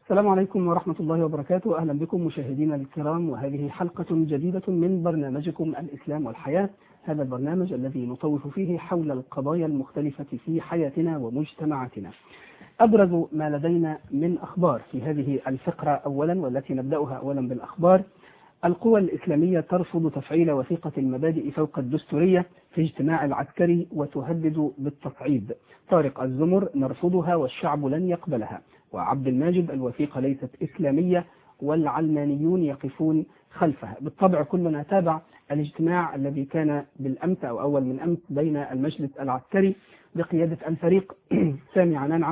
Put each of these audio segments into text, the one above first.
السلام عليكم ورحمة الله وبركاته. أهلا بكم مشاهدينا الكرام، وهذه حلقة جديدة من برنامجكم الإسلام والحياة. هذا البرنامج الذي نطوف فيه حول القضايا المختلفة في حياتنا ومجتمعاتنا. أبرز ما لدينا من أخبار في هذه الفقرة أولا، والتي نبدأها أولا بالأخبار: القوى الإسلامية ترفض تفعيل وثيقة المبادئ فوق الدستورية في اجتماع العسكري وتهدد بالتصعيد. طارق الزمر: نرفضها والشعب لن يقبلها. وعبد الماجد: الوثيقة ليست إسلامية والعلمانيون يقفون خلفها. بالطبع كلنا تابع الاجتماع الذي كان بالأمس أو أول من أمس بين المجلس العسكري بقيادة الفريق سامي عنان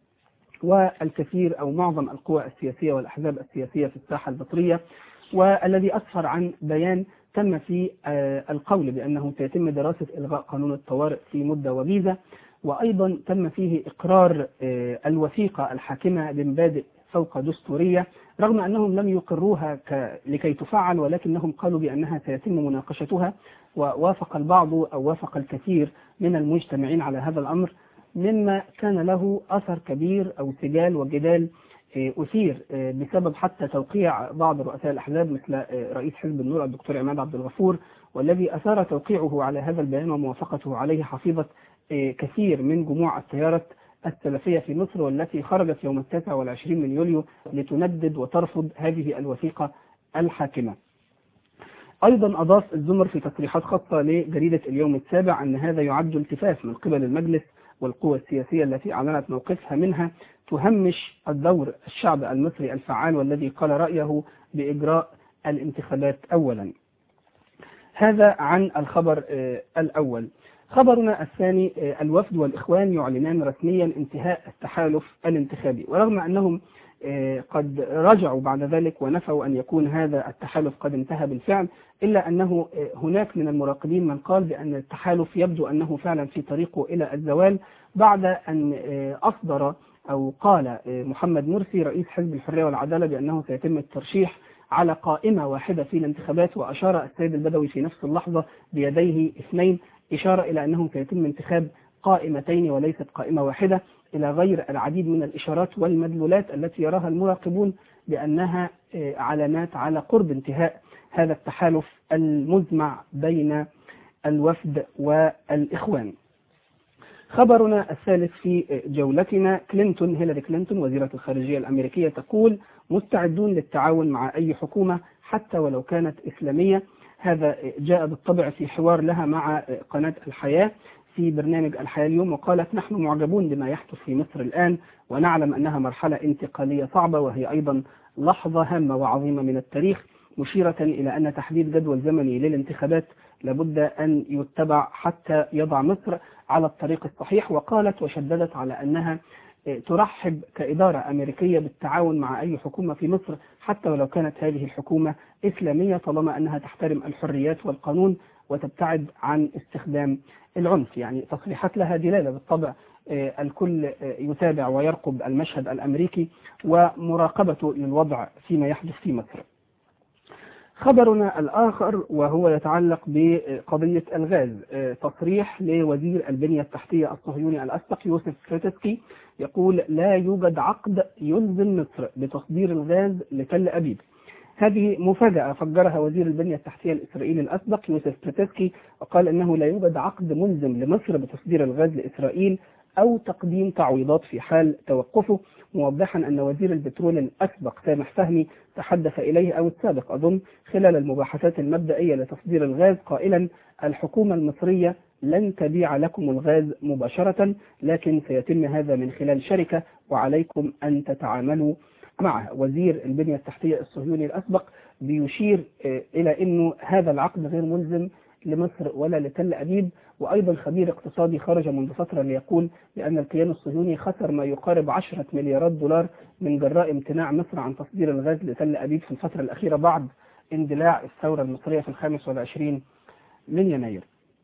والكثير أو معظم القوى السياسية والأحزاب السياسية في الساحة المصرية، والذي أسفر عن بيان تم فيه القول بأنه سيتم دراسة إلغاء قانون الطوارئ في مدة وجيزة، وأيضا تم فيه إقرار الوثيقة الحاكمة بمبادئ فوق دستورية، رغم أنهم لم يقروها لكي تفعل، ولكنهم قالوا بأنها سيتم مناقشتها. ووافق البعض أو وافق الكثير من المجتمعين على هذا الأمر، مما كان له أثر كبير أو سجال وجدال أثير بسبب حتى توقيع بعض رؤساء الأحزاب مثل رئيس حزب النور الدكتور عماد عبد الغفور، والذي أثار توقيعه على هذا البيان وموافقته عليه حفيظة كثير من جموع التيارات السلفية في مصر، والتي خرجت يوم 29 من يوليو لتندد وترفض هذه الوثيقة الحاكمة. أيضا أضاف الزمر في تصريحات خاصة لجريدة اليوم السابع أن هذا يعد التفاف من قبل المجلس والقوى السياسية التي أعلنت موقفها منها، تهمش الدور الشعب المصري الفعال والذي قال رأيه بإجراء الانتخابات أولا. هذا عن الخبر الأول. خبرنا الثاني: الوفد والإخوان يعلنان رسميا انتهاء التحالف الانتخابي. ورغم أنهم قد رجعوا بعد ذلك ونفوا أن يكون هذا التحالف قد انتهى بالفعل، إلا أنه هناك من المراقبين من قال بأن التحالف يبدو أنه فعلا في طريقه إلى الزوال، بعد أن أصدر أو قال محمد مرسي رئيس حزب الحرية والعدالة بأنه سيتم الترشيح على قائمة واحدة في الانتخابات، وأشار السيد البدوي في نفس اللحظة بيديه اثنين، إشارة إلى أنه سيتم انتخاب قائمتين وليست قائمة واحدة، إلى غير العديد من الإشارات والمدلولات التي يراها المراقبون بأنها علامات على قرب انتهاء هذا التحالف المزمع بين الوفد والإخوان. خبرنا الثالث في جولتنا: هيلاري كلينتون وزيرة الخارجية الأمريكية تقول مستعدون للتعاون مع أي حكومة حتى ولو كانت إسلامية. هذا جاء بالطبع في حوار لها مع قناة الحياة في برنامج الحياة اليوم، وقالت نحن معجبون بما يحدث في مصر الآن، ونعلم أنها مرحلة انتقالية صعبة، وهي أيضا لحظة هامة وعظيمة من التاريخ، مشيرة إلى أن تحديد جدول زمني للانتخابات لابد أن يتبع حتى يضع مصر على الطريق الصحيح. وقالت وشددت على أنها ترحب كإدارة أمريكية بالتعاون مع أي حكومة في مصر حتى ولو كانت هذه الحكومة إسلامية، طالما أنها تحترم الحريات والقانون وتبتعد عن استخدام العنف. يعني تصريحات لها دلالة بالطبع. الكل يتابع ويرقب المشهد الأمريكي ومراقبته للوضع فيما يحدث في مصر. خبرنا الآخر وهو يتعلق بقضية الغاز. تصريح لوزير البنية التحتية الصهيوني الأسبق يوسف كريتسكي يقول لا يوجد عقد يلزم مصر بتصدير الغاز لتل أبيب. هذه مفاجأة فجرها وزير البنية التحتية الإسرائيلي الأسبق يوسف كريتسكي، وقال أنه لا يوجد عقد ملزم لمصر بتصدير الغاز لإسرائيل أو تقديم تعويضات في حال توقفه، موضحا أن وزير البترول الأسبق سامح فهمي تحدث إليه أو السابق أظن خلال المباحثات المبدئية لتصدير الغاز قائلا الحكومة المصرية لن تبيع لكم الغاز مباشرة، لكن سيتم هذا من خلال شركة وعليكم أن تتعاملوا معها. وزير البنية التحتية الصهيوني الأسبق بيشير إلى أنه هذا العقد غير ملزم لمصر ولا لتل أبيب. وأيضا خبير اقتصادي خرج منذ فترة ليقول بأن الكيان الصهيوني خسر ما يقارب 10 مليارات دولار من جراء امتناع مصر عن تصدير الغاز لتل أبيب في الفترة الأخيرة بعد اندلاع الثورة المصرية في 25 من يناير.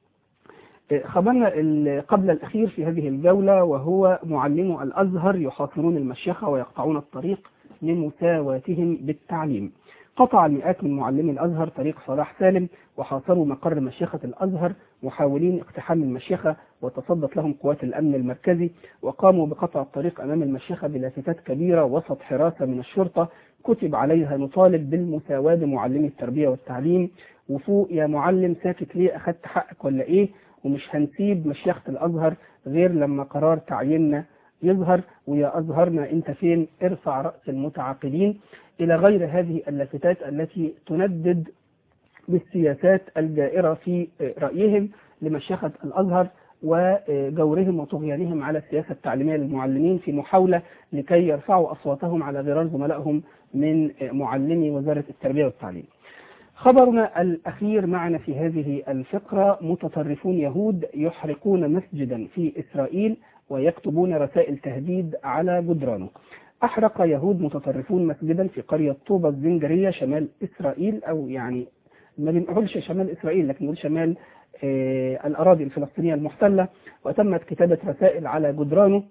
خبرنا قبل الأخير في هذه الجولة وهو معلمو الأزهر يحاصرون المشيخة ويقطعون الطريق لمساواتهم بالتعليم. قطع المئات من معلمي الأزهر طريق صلاح سالم وحاصروا مقر مشيخة الأزهر محاولين اقتحام المشيخة، وتصدت لهم قوات الأمن المركزي وقاموا بقطع الطريق أمام المشيخة بلافتات كبيرة وسط حراسة من الشرطة كتب عليها: نطالب بالمساواة بمعلمي التربية والتعليم، وفوق يا معلم، ساكت ليه، أخدت حقك ولا إيه؟ ومش هنسيب مشيخة الأزهر غير لما قرار تعييننا يظهر، ويا أزهرنا أنت فين، ارفع رأس المتعاقدين، إلى غير هذه اللافتات التي تندد بالسياسات الجائرة في رأيهم لمشيخة الأزهر وجورهم وطغيانهم على السياسة التعليمية للمعلمين في محاولة لكي يرفعوا أصواتهم على غرار زملائهم من معلمي وزارة التربية والتعليم. خبرنا الأخير معنا في هذه الفقرة: متطرفون يهود يحرقون مسجدا في إسرائيل ويكتبون رسائل تهديد على جدرانه. أحرق يهود متطرفون مسجدا في قرية طوبة الزنجرية شمال إسرائيل، أو يعني ما بنقولش شمال إسرائيل لكن نقول شمال الأراضي الفلسطينية المحتلة، وتمت كتابة رسائل على جدرانه،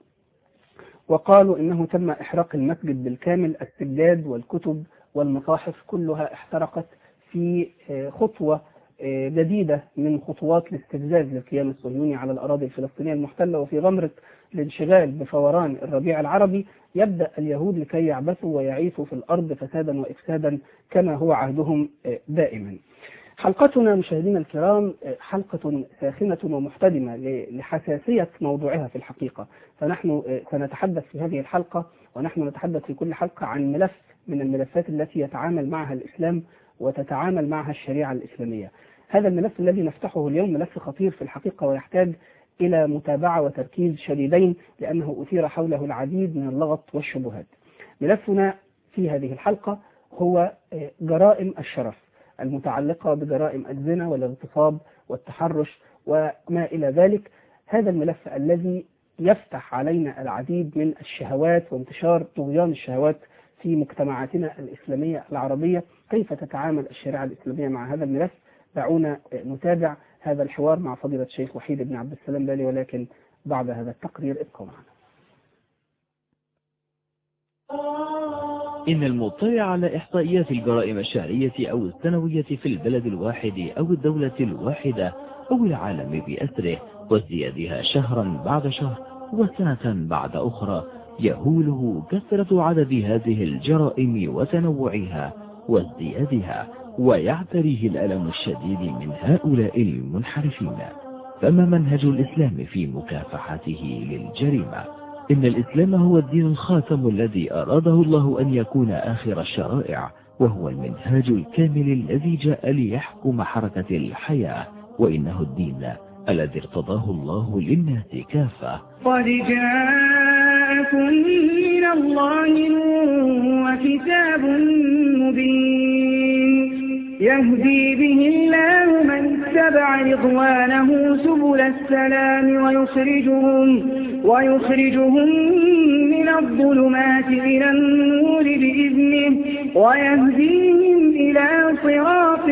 وقالوا إنه تم إحراق المسجد بالكامل، السجاد والكتب والمصاحف كلها احترقت في خطوة جديدة من خطوات الاستفزاز للكيان الصهيوني على الأراضي الفلسطينية المحتلة. وفي غمرة الانشغال بفوران الربيع العربي يبدأ اليهود لكي يعبثوا ويعيثوا في الأرض فسادا وإفسادا كما هو عهدهم دائما. حلقتنا مشاهدينا الكرام حلقة ساخنة ومحتدمة لحساسية موضوعها في الحقيقة، فنحن سنتحدث في هذه الحلقة، ونحن نتحدث في كل حلقة عن ملف من الملفات التي يتعامل معها الإسلام وتتعامل معها الشريعة الإسلامية. هذا الملف الذي نفتحه اليوم ملف خطير في الحقيقة ويحتاج إلى متابعة وتركيز شديدين، لأنه أثير حوله العديد من اللغط والشبهات. ملفنا في هذه الحلقة هو جرائم الشرف المتعلقة بجرائم الزنا والاغتصاب والتحرش وما إلى ذلك. هذا الملف الذي يفتح علينا العديد من الشهوات وانتشار طغيان الشهوات في مجتمعاتنا الإسلامية العربية. كيف تتعامل الشريعة الإسلامية مع هذا الملف؟ دعونا نتابع هذا الحوار مع فضيلة الشيخ وحيد بن عبد السلام بالي، ولكن بعد هذا التقرير ابقوا معنا. إن المطلع على إحصائيات الجرائم الشهرية أو السنوية في البلد الواحد أو الدولة الواحدة أو العالم بأسره وازديادها شهرا بعد شهر وسنة بعد أخرى يهوله كثرة عدد هذه الجرائم وتنوعها وازديادها، ويعتريه الألم الشديد من هؤلاء المنحرفين. فما منهج الإسلام في مكافحته للجريمة؟ إن الإسلام هو الدين الخاتم الذي أراده الله أن يكون آخر الشرائع، وهو المنهاج الكامل الذي جاء ليحكم حركة الحياة، وإنه الدين الذي ارتضاه الله للناس كافة. قد جاءكم من الله نور وكتاب مبين يهدي به الله من اتبع رضوانه سبل السلام ويخرجهم من الظلمات إلى النور بإذنه ويهديهم إلى صراط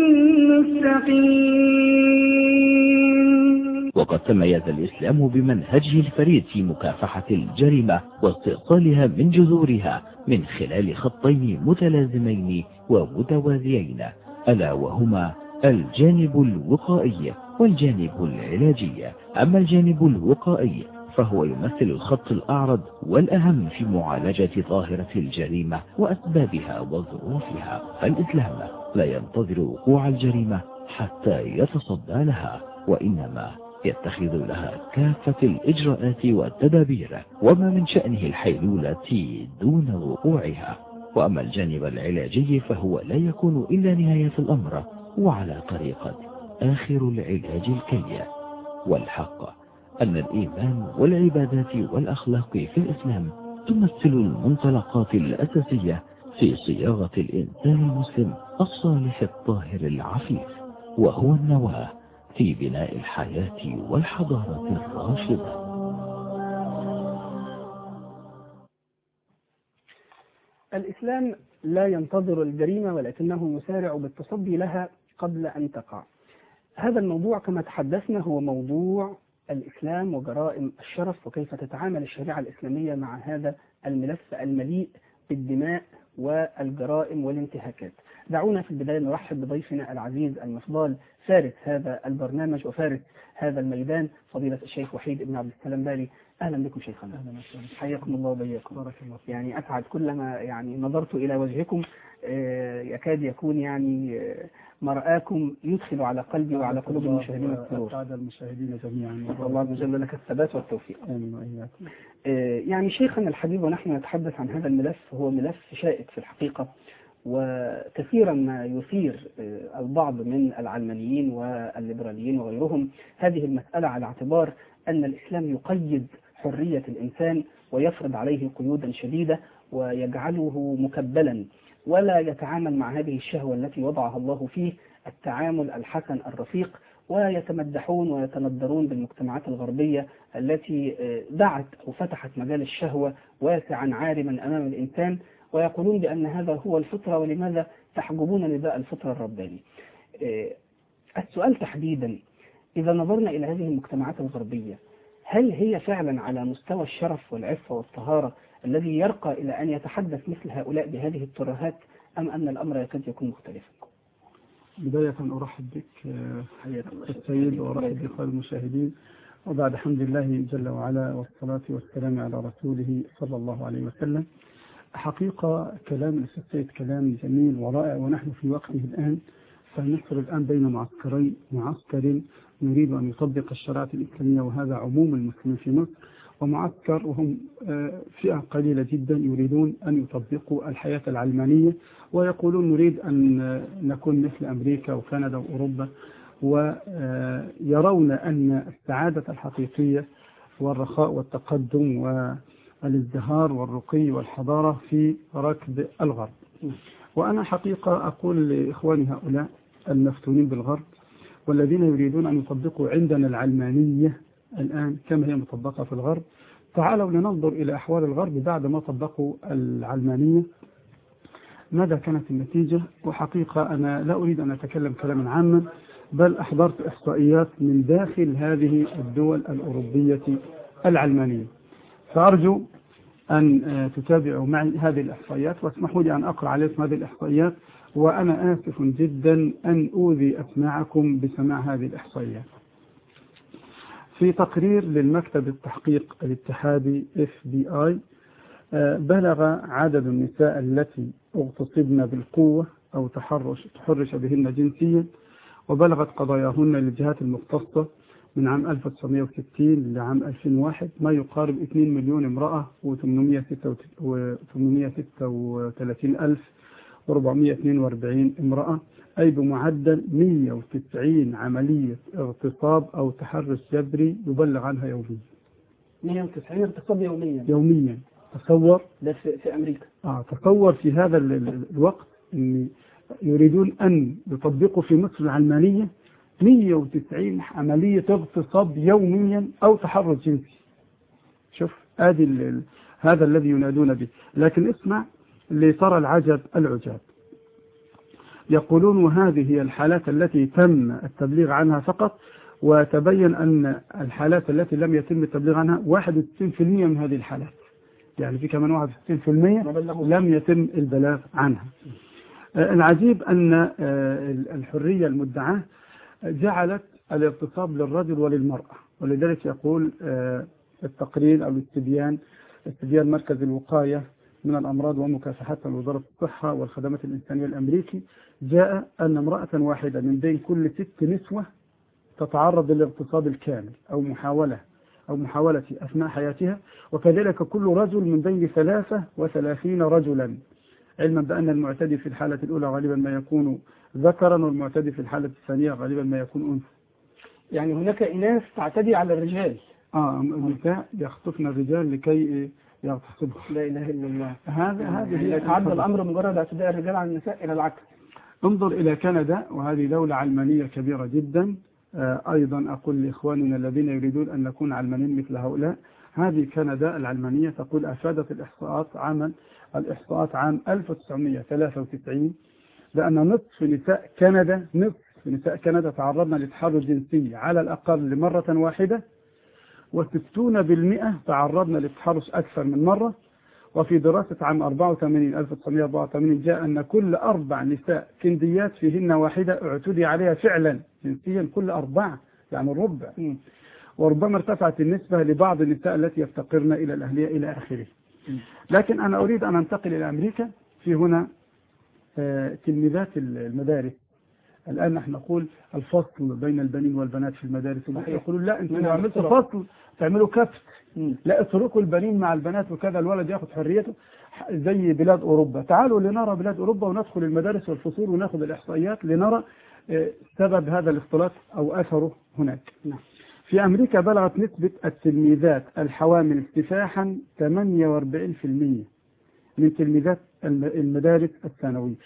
مستقيم. وقد تميز الإسلام بمنهجه الفريد في مكافحة الجريمة واستئصالها من جذورها من خلال خطين متلازمين ومتوازيين، ألا وهما الجانب الوقائي والجانب العلاجي. أما الجانب الوقائي فهو يمثل الخط الأعرض والأهم في معالجة ظاهرة الجريمة وأسبابها وظروفها. فالإسلام لا ينتظر وقوع الجريمة حتى يتصدى لها، وإنما يتخذ لها كافة الإجراءات والتدابير، وما من شأنه الحيلولة دون وقوعها. وأما الجانب العلاجي فهو لا يكون إلا نهاية الأمر وعلى طريقة آخر العلاج الكي. والحق أن الإيمان والعبادات والأخلاق في الإسلام تمثل المنطلقات الأساسية في صياغة الإنسان المسلم الصالح الطاهر العفيف، وهو النواة في بناء الحياة والحضارة الراشدة. الإسلام لا ينتظر الجريمة ولكنه يسارع بالتصدي لها قبل أن تقع. هذا الموضوع كما تحدثنا هو موضوع الإسلام وجرائم الشرف، وكيف تتعامل الشريعة الإسلامية مع هذا الملف المليء بالدماء والجرائم والانتهاكات. دعونا في البداية نرحب بضيفنا العزيز المفضل فارس هذا البرنامج وفارس هذا الميدان، فضيلة الشيخ وحيد بن عبد السلام بالي. أهلا بكم شيخنا. أهلا وسهلا. حياكم الله وبياكم. بارك الله فيك. يعني أسعد كلما نظرت إلى وجهكم، يكاد يكون مرآكم يدخل على قلبي وعلى قلوب المشاهدين السرور. أسعد المشاهدين جميعا. نسأل الله عز وجل لك الثبات والتوفيق. آمين وإياكم. يعني شيخنا الحبيب، ونحن نتحدث عن هذا الملف، هو ملف شائك في الحقيقة، وكثيرا ما يثير البعض من العلمانيين والليبراليين وغيرهم هذه المسألة على اعتبار أن الإسلام يقيد حرية الإنسان ويفرض عليه قيودا شديدة ويجعله مكبلا، ولا يتعامل مع هذه الشهوة التي وضعها الله فيه التعامل الحسن الرفيق، ويتمدحون ويتندرون بالمجتمعات الغربية التي دعت أو فتحت مجال الشهوة واسعا عارما أمام الإنسان، ويقولون بأن هذا هو الفطرة، ولماذا تحجبون نداء الفطرة الرباني؟ السؤال تحديدا، إذا نظرنا إلى هذه المجتمعات الغربية، هل هي فعلا على مستوى الشرف والعفة والطهارة الذي يرقى إلى أن يتحدث مثل هؤلاء بهذه الترهات، أم أن الأمر يكاد يكون مختلفا؟ بداية أرحب بك السيد وأرحب بإخوان المشاهدين، وبعد حمد الله جل وعلا والصلاة والسلام على رسوله صلى الله عليه وسلم. حقيقة كلام السيد كلام جميل ورائع، ونحن في وقته الآن، فنحصر الآن بين معسكرين، معسكر يريد أن يطبق الشريعة الإسلامية وهذا عموم المسلمين في مصر، ومعسكر وهم فئة قليلة جدا يريدون أن يطبقوا الحياة العلمانية، ويقولون نريد أن نكون مثل أمريكا وكندا وأوروبا، ويرون أن السعادة الحقيقية والرخاء والتقدم والازدهار والرقي والحضارة في ركب الغرب. وأنا حقيقة أقول لإخواني هؤلاء المفتونين بالغرب والذين يريدون أن يطبقوا عندنا العلمانية الآن كما هي مطبقة في الغرب، تعالوا لننظر إلى أحوال الغرب بعد ما طبقوا العلمانية، ماذا كانت النتيجة. وحقيقة أنا لا أريد أن أتكلم كلاما عاما، بل أحضرت إحصائيات من داخل هذه الدول الأوروبية العلمانية، فأرجو أن تتابعوا معي هذه الإحصائيات، واسمحوا لي أن أقرأ عليكم هذه الإحصائيات، وأنا آسف جدا أن أوذي أسماعكم بسماع هذه الإحصائيات. في تقرير للمكتب التحقيق الاتحادي FBI، بلغ عدد النساء التي اغتصبن بالقوة أو تحرش بهن جنسيا وبلغت قضاياهن للجهات المختصة من عام 1960 لعام 2001 ما يقارب 2 مليون امرأة و836,442 امرأة، أي بمعدل 190 عملية اغتصاب أو تحرش جبري يبلغ عنها يوميا. 190 اغتصاب يوميا. تصور ده في أمريكا. تصور في هذا الوقت أن يريدون أن يطبقوا في مصر العلمانية 190 عملية اغتصاب يوميا أو تحرش جنسي. شوف هذا الذي ينادون به. لكن اسمع لترى العجب العجاب. يقولون وهذه هي الحالات التي تم التبليغ عنها فقط، وتبين أن الحالات التي لم يتم التبليغ عنها 61% من هذه الحالات، يعني في كمان 61% لم يتم البلاغ عنها. العجيب أن الحرية المدعاة جعلت الاغتصاب للرجل وللمرأة، ولذلك يقول التقرير أو الاستبيان مركز الوقاية من الأمراض ومكافحتها لوزارة الصحة والخدمات الإنسانية الأمريكي، جاء أن امرأة واحدة من بين كل 6 نسوة تتعرض للاغتصاب الكامل أو محاولة أثناء حياتها، وكذلك كل رجل من بين 33 رجلا، علما بأن المعتدي في الحالة الأولى غالبا ما يكون ذكرا والمعتدي في الحالة الثانية غالبا ما يكون أنثى. يعني هناك إناث تعتدي على الرجال. النساء يخطفن الرجال لكي يغتصبهم. لا إله إلا الله. هذه هي يتعدى الأمر مجرد اعتداء الرجال على النساء إلى العكس. انظر إلى كندا، وهذه دولة علمانية كبيرة جدا. أيضا أقول لإخواننا الذين يريدون أن نكون علمانيين مثل هؤلاء، هذه كندا العلمانية تقول أفادت الإحصاءات عام 1993 بأن نصف نساء كندا تعرضن لتحرش جنسي على الأقل مرة واحدة، و60% تعرضن للتحرش أكثر من مرة، وفي دراسة عام 1984 جاء أن كل 4 نساء كنديات فيهن واحدة اعتدي عليها فعلا جنسيا، كل 4 يعني الربع. وربما ارتفعت النسبة لبعض النساء التي يفتقرن إلى الأهلية إلى آخره. لكن أنا أريد أن أنتقل إلى أمريكا. في هنا تلميذات المدارس الآن نحن نقول الفصل بين البنين والبنات في المدارس، يقولون لا أنتم عملتوا فصل تعملوا كبت، لا اتركوا البنين مع البنات وكذا، الولد ياخذ حريته زي بلاد أوروبا. تعالوا لنرى بلاد أوروبا وندخل المدارس والفصول وناخذ الإحصائيات لنرى سبب هذا الاختلاط أو أثره هناك. في أمريكا بلغت نسبة التلميذات الحوامل كفاحا 48% من تلميذات المدارس الثانوية،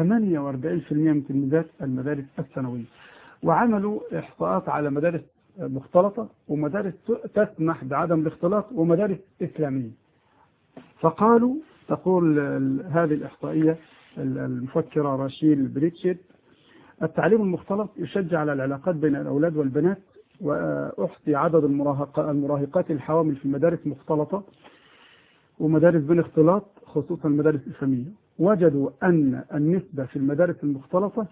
48% من تلميذات المدارس الثانوية. وعملوا إحصاءات على مدارس مختلطة ومدارس تسمح بعدم الاختلاط ومدارس إسلامية. فقالوا، تقول هذه الإحصائية المفكرة راشيل بريتشيت: التعليم المختلط يشجع على العلاقات بين الأولاد والبنات، وأحصي عدد المراهقات الحوامل في مدارس مختلطة ومدارس بالاختلاط خصوصا المدارس الإسلامية. وجدوا أن النسبة في المدارس المختلطة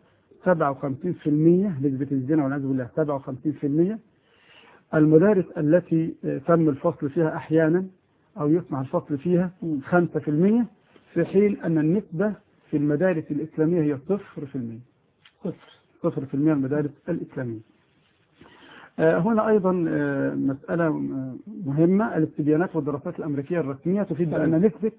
57%، نسبة الزنا والعياذ بالله 57%. المدارس التي تم الفصل فيها أحيانا أو يسمح الفصل فيها 5%، في حين أن النسبة في المدارس الإسلامية هي 0%. 0% المدارس الإسلامية. هنا أيضا مسألة مهمة، الاستبيانات والدراسات الأمريكية الرسمية تفيد أن نسبة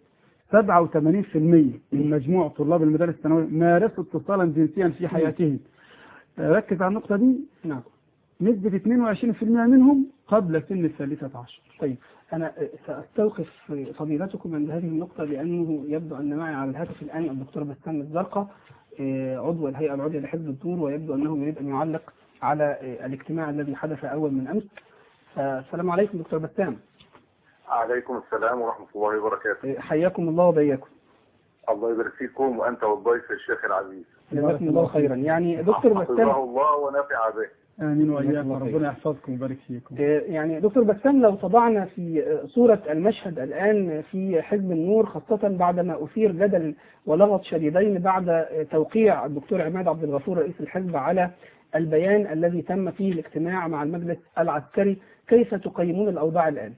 87% من مجموع طلاب المدارس الثانوية مارسوا اتصالا جنسيا في حياتهم. ركز على النقطة دي. نعم. نسبة 22% منهم قبل سن 13. طيب أنا سأستوقف فضيلتكم عند هذه النقطة، لأنه يبدو أن معي على الهاتف الآن الدكتور بسام الزرقاء، عضو الهيئة العليا لحفظ الدور، ويبدو أنه يريد أن يعلق على الاجتماع الذي حدث أول من أمس. السلام عليكم دكتور بسام. عليكم السلام ورحمة الله وبركاته. حياكم الله وبياكم. الله يبارك فيكم وأنت والضيف الشيخ العزيز. جزاكم الله خيرا. يعني دكتور بسام، حفظه الله ونفع به. آمين وإياكم، ربنا يحفظكم ويبارك فيكم. يعني دكتور بسام، لو تضعنا في صورة المشهد الآن في حزب النور، خاصة بعدما أثير جدل ولغط شديدين بعد توقيع الدكتور عماد عبد الغفور رئيس الحزب على البيان الذي تم فيه الاجتماع مع المجلس العسكري، كيف تقيمون الأوضاع الآن؟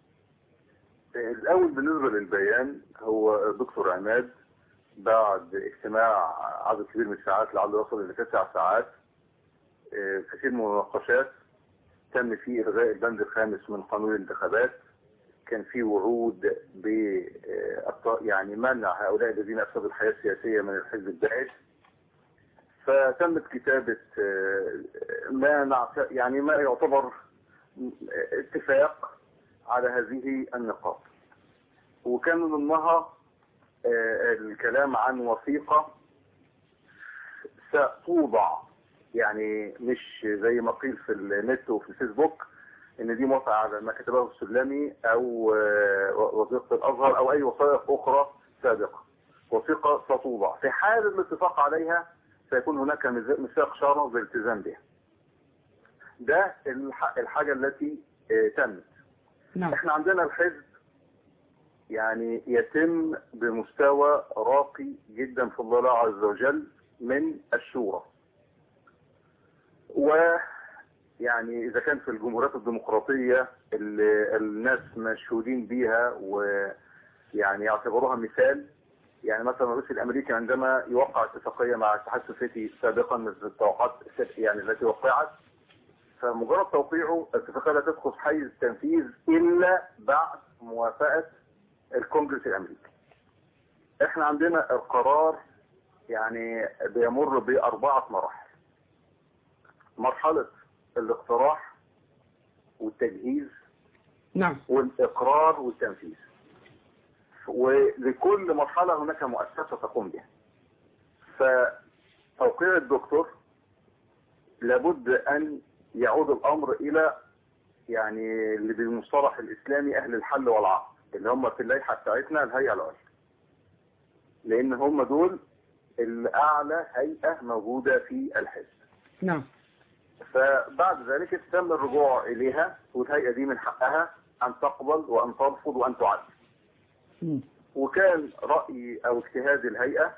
الأول بالنسبة للبيان، هو الدكتور عماد بعد اجتماع عدد كبير من الساعات لعله يصل إلى 9 ساعات، كثير من المناقشات، تم فيه إلغاء البند الخامس من قانون الانتخابات، كان فيه وعود ب يعني منع هؤلاء الذين أفسدوا الحياة السياسية من الحزب الداعش. فتمت كتابة ما يعتبر اتفاق على هذه النقاط، وكان من ضمنها الكلام عن وثيقة ستوضع، يعني مش زي ما قيل في النت وفي الفيسبوك ان دي موافقة على ما كتبه السلمي او وثيقة الازهر او اي وثائق اخرى سابقة. وثيقة ستوضع في حال الاتفاق عليها سيكون هناك ميثاق شرعي بالالتزام بها. ده الحاجة التي تمت. نعم. احنا عندنا الحزب يعني يتم بمستوى راقي جدا في الله عز وجل من الشورى، ويعني اذا كان في الجمهوريات الديمقراطية اللي الناس مشهودين بيها ويعني يعتبروها مثال، يعني مثلا الرئيس الامريكي عندما يوقع اتفاقية مع الاتحاد السوفيتي سابقا مثل التوقعات يعني التي وقعت، فمجرد توقيعه الاتفاقية لا تدخل حيز التنفيذ الا بعد موافقة الكونجرس الامريكي. احنا عندنا القرار يعني بيمر ب4 مراحل. مرحلة الاقتراح والتجهيز، نعم، والاقرار والتنفيذ، ولكل مرحلة هناك مؤسسة تقوم بها. فتوقيع الدكتور لابد ان يعود الامر الى يعني اللي بالمصطلح الاسلامي اهل الحل والعقد، اللي هم في اللائحة بتاعتنا الهيئة العليا، لان هم دول الاعلى هيئة موجودة في الحزب. نعم. فبعد ذلك تم الرجوع اليها، والهيئة دي من حقها ان تقبل وان ترفض وان تعدل. وكان رأي أو اجتهاد الهيئة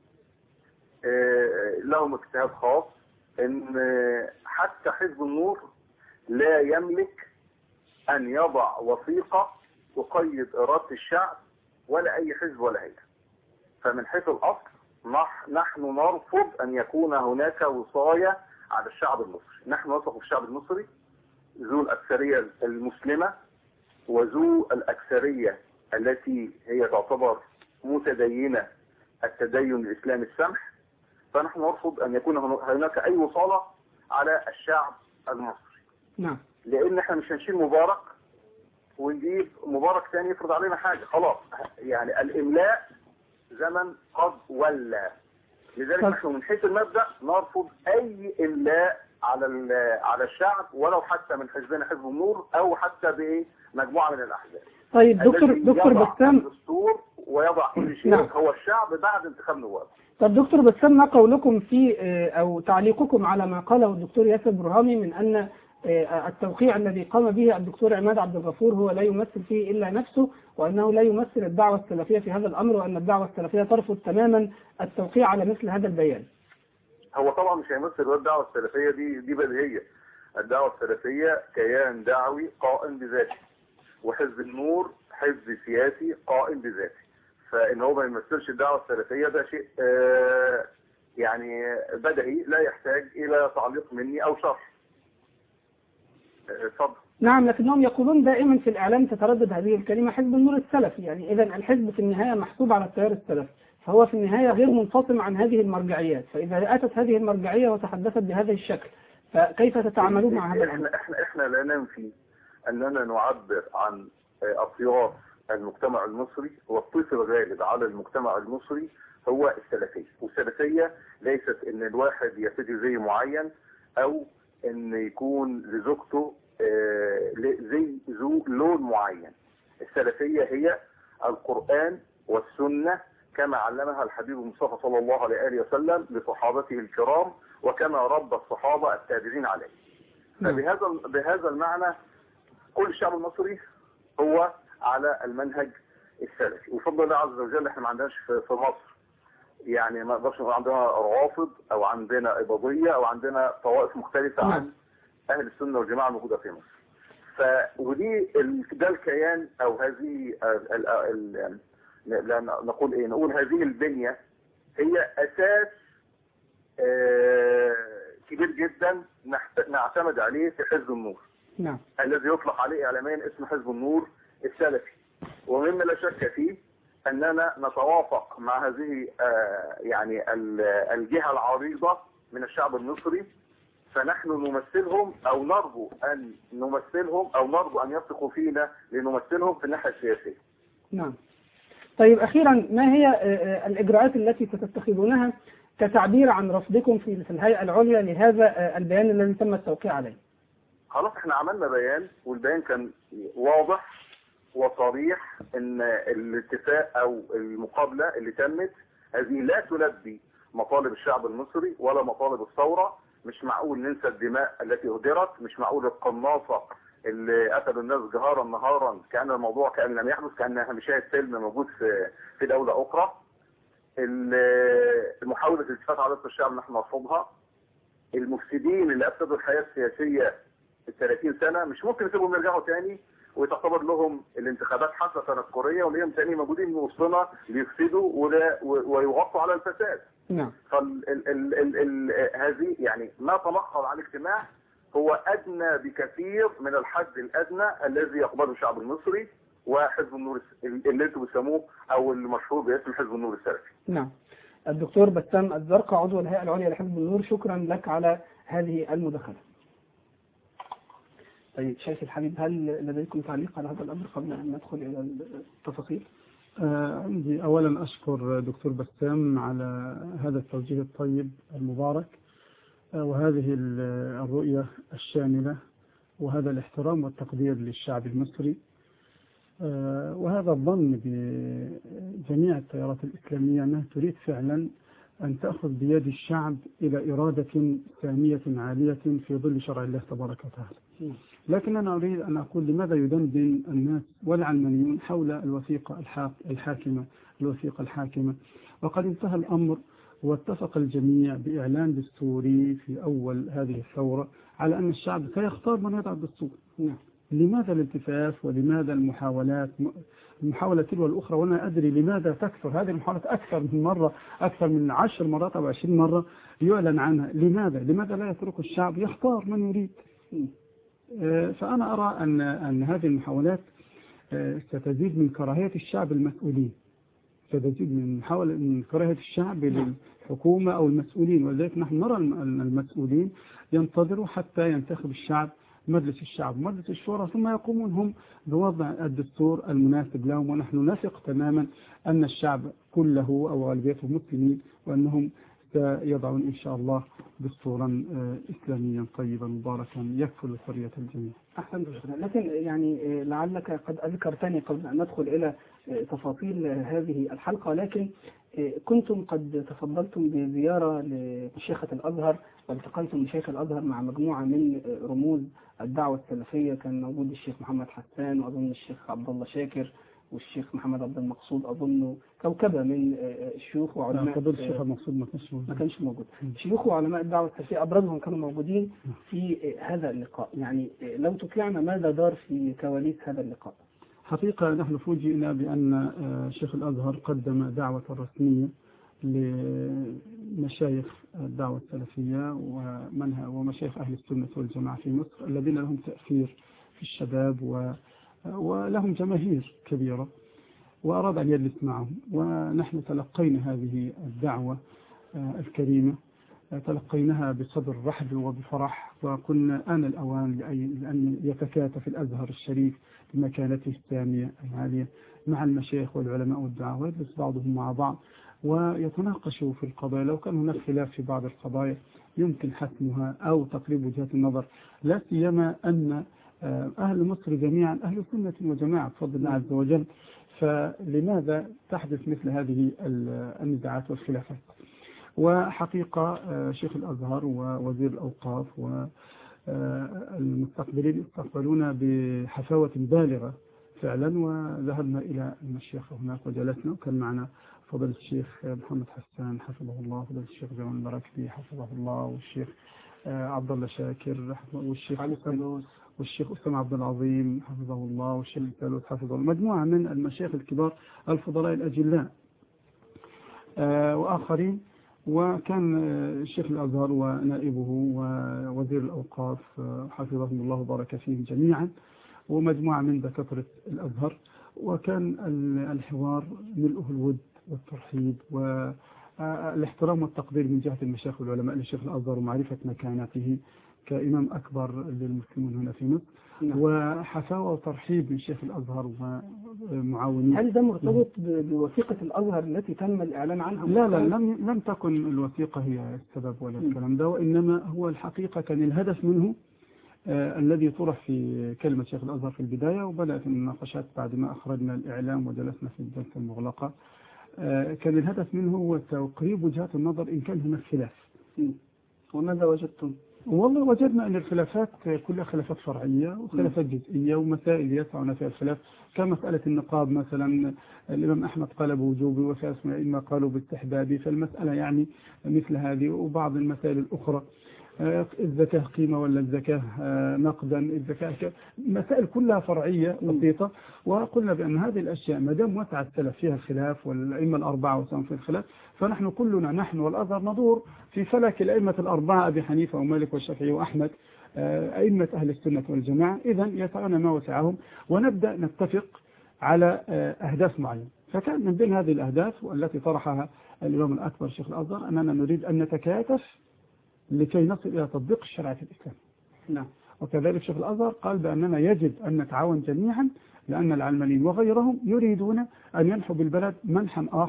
لهم اجتهاد خاص ان حتى حزب النور لا يملك ان يضع وثيقة تقيد إرادة الشعب ولا اي حزب ولا هيئة. فمن حيث الاصل نحن نرفض ان يكون هناك وصاية على الشعب المصري. نحن نثق في الشعب المصري ذو الاكثرية المسلمة وذو الاكثرية التي هي تعتبر متدينة التدين الاسلامي السمح. فنحن نرفض أن يكون هناك أي وصالة على الشعب المصري. نعم. لأن احنا مش هنشيل مبارك ونجيب مبارك ثاني يفرض علينا حاجة. خلاص يعني الإملاء زمن قد ولى. لذلك نحن من حيث المبدأ نرفض أي إملاء على الشعب ولو حتى من حزبنا حزب النور أو حتى بمجموعة من الأحزاب. طيب دكتور بسام، الدستور ويضع كل شيء نعم. هو الشعب بعد انتخاب نواب. طب دكتور بسام، ما قولكم في أو تعليقكم على ما قاله الدكتور ياسر برهامي من أن التوقيع الذي قام به الدكتور عماد عبد الغفور هو لا يمثل فيه إلا نفسه، وأنه لا يمثل الدعوة السلفية في هذا الأمر، وأن الدعوة السلفية ترفض تماما التوقيع على مثل هذا البيان؟ هو طبعا مش هيمثل الدعوة السلفية، دي بديهية. الدعوة السلفية كيان دعوي قائم بذاته، وحزب النور حزب سياسي قائم بذاته. فإن هو ما يمثلش الدعوة السلفية ده شيء يعني بديهي لا يحتاج إلى تعليق مني أو شرح. اتفضل. نعم، لكنهم يقولون دائما في الإعلام تتردد هذه الكلمة حزب النور السلفي، يعني إذا الحزب في النهاية محسوب على التيار السلفي، فهو في النهاية غير منفصل عن هذه المرجعيات. فإذا أتت هذه المرجعية وتحدثت بهذا الشكل فكيف تتعاملون مع هذا الأمر؟ احنا لا ننفي أننا نعبر عن أطياف المجتمع المصري، والطيف الغالب على المجتمع المصري هو السلفية. والسلفية ليست ان الواحد يرتدي زي معين او ان يكون لزوجته زي لون معين. السلفية هي القرآن والسنة كما علمها الحبيب المصطفى صلى الله عليه وسلم لصحابته الكرام، وكما ربى الصحابة التابعين عليه. فبهذا المعنى كل الشعب المصري هو على المنهج السلفي. وفضل الله عز وجل احنا ما عندناش في مصر يعني ما نقدرش نقول عندنا روافض او عندنا اباضيه او عندنا طوائف مختلفه عن اهل السنه والجماعه الموجوده في مصر. ده الكيان او هذه نقول هذه البنيه هي اساس كبير جدا نعتمد عليه في حزب النور. نعم. الذي يطلق عليه اعلاميا اسم حزب النور السلفي. ومما لا شك فيه أننا نتوافق مع هذه يعني الجهة العريضة من الشعب المصري، فنحن نمثلهم أو نرجو أن نمثلهم أو نرجو أن يثقوا فينا لنمثلهم في الناحية السياسية. نعم. طيب أخيرا، ما هي الإجراءات التي ستتخذونها كتعبير عن رفضكم في الهيئة العليا لهذا البيان الذي تم التوقيع عليه؟ خلاص احنا عملنا بيان، والبيان كان واضح وصريح ان الاتفاق او المقابلة اللي تمت هذه لا تلبي مطالب الشعب المصري ولا مطالب الثورة. مش معقول ننسى الدماء التي اهدرت، مش معقول القناصة اللي قتلوا الناس جهارا نهارا كأن الموضوع كأن لم يحدث، كأنها مشاهد فيلم موجود في دولة اخرى. محاولة الالتفات على ضد الشعب نحن نرفضها. المفسدين اللي افسدوا الحياة السياسية 30 سنة مش ممكن يسيبهم يرجعوا تاني وتعتبر لهم الانتخابات حتى تنكريه وليهم تاني موجودين من وسطنا ليفسدوا ويغطوا على الفساد. نعم. هذه يعني ما تلقى على الاجتماع هو ادنى بكثير من الحد الادنى الذي يقبله الشعب المصري وحزب النور اللي انتم بتسموه او المشهور باسم حزب النور السلفي. نعم. الدكتور بسام الزرقاء عضو الهيئة العليا لحزب النور، شكرا لك على هذه المداخلة. طيب شيخ الحبيب، هل لديكم تعليق على هذا الأمر قبل أن ندخل إلى التفاصيل؟ عندي أولا أشكر دكتور بسام على هذا التوجيه الطيب المبارك وهذه الرؤية الشاملة وهذا الاحترام والتقدير للشعب المصري وهذا الظن بجميع التيارات الإسلامية أنها تريد فعلا أن تأخذ بيد الشعب إلى إرادة سامية عالية في ظل شرع الله تبارك وتعالى. لكن أنا أريد أن أقول لماذا يدندن الناس والعلمانيون حول الوثيقة الحاكمة وقد انتهى الأمر واتفق الجميع بإعلان دستوري في أول هذه الثورة على أن الشعب سيختار من يضع الدستور. لماذا الالتفاف ولماذا المحاولة تلو الأخرى؟ وأنا أدري لماذا تكثر هذه المحاولات أكثر من مرة، أكثر من 10 مرات أو 20 مرة يعلن عنها. لماذا لا يترك الشعب يختار من يريد؟ فأنا أرى أن هذه المحاولات ستزيد من كراهية الشعب المسؤولين، ستزيد من كراهية الشعب للحكومة أو المسؤولين. ولذلك نحن نرى المسؤولين ينتظروا حتى ينتخب الشعب مجلس الشعب ومجلس الشورى، ثم يقومون هم بوضع الدستور المناسب لهم. ونحن نثق تماما أن الشعب كله أو غالبيته مسلمين، وأنهم سيضعون إن شاء الله دستورا إسلاميا طيبا مباركا يكفل حرية الجميع. أحسنت. لكن يعني لعلك قد أذكرتني قبل أن ندخل إلى تفاصيل هذه الحلقة، لكن كنتم قد تفضلتم بزيارة لمشيخة الأزهر والتقيتم مشايخ الأزهر مع مجموعة من رموز الدعوة السلفية. كان موجود الشيخ محمد حسان، وأظن الشيخ عبد الله شاكر، والشيخ محمد عبد المقصود، أظن كوكبة من الشيوخ وعلماء. الشيخ المقصود ما كانش موجود. شيوخ وعلماء الدعوة السلفية أبرزهم كانوا موجودين في هذا اللقاء. يعني لو تطلعنا ماذا دار في كواليس هذا اللقاء؟ حقيقة نحن فوجئنا بأن شيخ الأزهر قدم دعوة رسمية لمشايخ الدعوة السلفية ومشايخ أهل السنة والجماعة في مصر الذين لهم تأثير في الشباب ولهم جماهير كبيرة، وأراد أن يجلس معهم. ونحن تلقينا هذه الدعوة الكريمة، تلقيناها بصدر رحب وبفرح، وقلنا آن الأوان لأن يتكاتف الأزهر الشريف بمكانته السامية العالية مع المشايخ والعلماء والدعاة، ويجلس بعضهم مع بعض ويتناقشوا في القضايا. لو كان هناك خلاف في بعض القضايا يمكن حسمها أو تقريب وجهات النظر، لا سيما أن أهل مصر جميعا أهل سنة وجماعة بفضل الله عز وجل، فلماذا تحدث مثل هذه النزاعات والخلافات؟ وحقيقة شيخ الأزهر ووزير الأوقاف والمستقبلين استقبلونا بحفاوة بالغة فعلا، وذهبنا إلى المشيخ هناك وجلسنا، وكان معنا فضل الشيخ محمد حسان حفظه الله، فضل الشيخ جمال المراكبي حفظه الله، والشيخ عبد الله شاكر، والشيخ أسامة عبد العظيم حفظه الله، والشيخ ثالوث حفظه الله، مجموعة من المشايخ الكبار الفضلاء الأجلاء وآخرين. وكان الشيخ الأزهر ونائبه ووزير الأوقاف حفظهم الله وبارك فيهم جميعا، ومجموعة من دكاترة الأزهر. وكان الحوار ملؤه الود والترحيب والاحترام والتقدير من جهة المشايخ والعلماء للشيخ الأزهر، ومعرفة مكانته كإمام أكبر للمسلمين هنا في مصر، وحفاوة وترحيب من شيخ الأزهر ومعاونين. هل ده مرتبط بوثيقة الأزهر التي تم الإعلان عنها؟ لا، لم تكن الوثيقة هي السبب ولا الكلام ده، وإنما هو الحقيقة كان الهدف منه الذي طرح في كلمة شيخ الأزهر في البداية، وبدأت المناقشات بعد ما أخرجنا الإعلام وجلسنا في الجلسة المغلقة. كان الهدف منه هو تقريب وجهات النظر إن كان هناك خلاف. وماذا وجدتم؟ والله وجدنا أن الخلافات كلها خلافات فرعية وخلافات جزئية ومسائل يسعون فيها الخلاف، كمسألة النقاب مثلا الإمام أحمد قال بوجوبه وفي إما قالوا باستحبابه، فالمسألة يعني مثل هذه. وبعض المسائل الأخرى الزكاة قيمة ولا الزكاة نقدا، الزكاة مسائل كلها فرعية بسيطة. وقلنا بأن هذه الأشياء ما دام وسع السلف فيها الخلاف والأئمة الأربعة وسام في الخلاف، فنحن كلنا نحن والأزهر ندور في فلك الأئمة الأربعة أبي حنيفة ومالك والشافعي وأحمد، أئمة أهل السنة والجماعة. إذن يسعنا ما وسعهم ونبدأ نتفق على أهداف معينة. فكان من بين هذه الأهداف والتي طرحها الإمام الأكبر شيخ الأزهر أننا نريد أن نتكاتف لكي نصل إلى تطبيق الشريعة الإسلامية. نعم. وكذلك شيخ الأزهر قال بأننا يجب أن نتعاون جميعا، لأن العلمانيين وغيرهم يريدون أن ينحوا بالبلد منحا آخر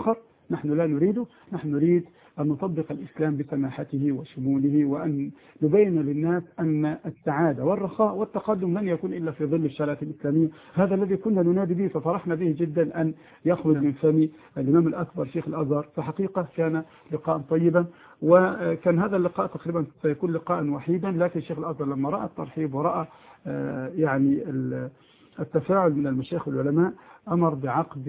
نحن لا نريده. نحن نريد أن نطبق الإسلام بسماحته وشموله، وأن نبين للناس أن السعادة والرخاء والتقدم لن يكون إلا في ظل الشريعة الإسلامية. هذا الذي كنا ننادي به، ففرحنا به جدا أن يخرج من فم الإمام الأكبر شيخ الأزهر. فحقيقة كان لقاء طيبا، وكان هذا اللقاء تقريبا سيكون لقاء وحيدا، لكن شيخ الأزهر لما رأى الترحيب ورأى يعني التفاعل من المشايخ والعلماء أمر بعقد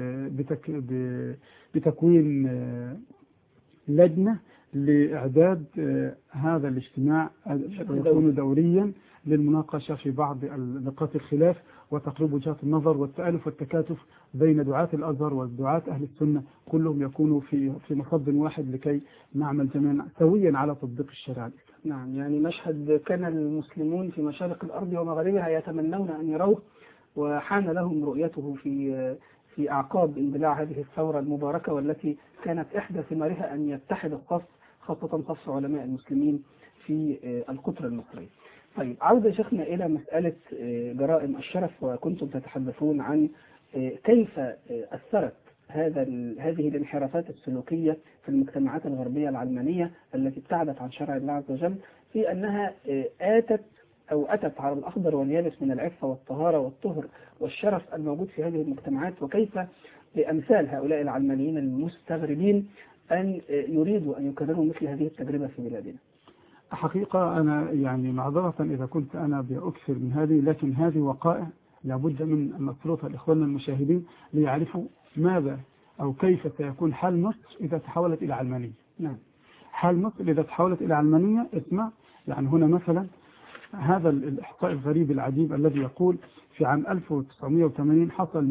بتكوين لجنة لإعداد هذا الاجتماع يكون دوريا للمناقشة في بعض نقاط الخلاف وتقريب وجهات النظر والتألف والتكاتف بين دعاة الأزهر ودعاة أهل السنة، كلهم يكونوا في مصب واحد لكي نعمل جميعا سويا على تطبيق الشريعة. نعم، يعني مشهد كان المسلمون في مشارق الأرض ومغاربها يتمنون أن يروه، وحان لهم رؤيته في أعقاب اندلاع هذه الثورة المباركة، والتي كانت إحدى ثمارها أن يتحد الصف، خاصة صف علماء المسلمين في القطر المصري. طيب، عودة شيخنا إلى مسألة جرائم الشرف، وكنتم تتحدثون عن كيف أثرت هذه الانحرافات السلوكية في المجتمعات الغربية العلمانية التي ابتعدت عن شرع الله عز وجل، في أنها أتت على الأخضر واليابس من العفة والطهارة والطهر والشرف الموجود في هذه المجتمعات، وكيف لأمثال هؤلاء العلمانيين المستغربين أن يريدوا أن يكرروا مثل هذه التجربة في بلادنا. حقيقة أنا يعني معذرة إذا كنت أنا بأكثر من هذه، لكن هذه وقائع لابد من أن نسردها لإخواننا المشاهدين ليعرفوا ماذا أو كيف سيكون حال مصر إذا تحولت إلى علمانية. نعم. حال مصر إذا تحولت إلى علمانية، اسمع، يعني هنا مثلا هذا الإحصاء الغريب العجيب الذي يقول في عام 1980 حصل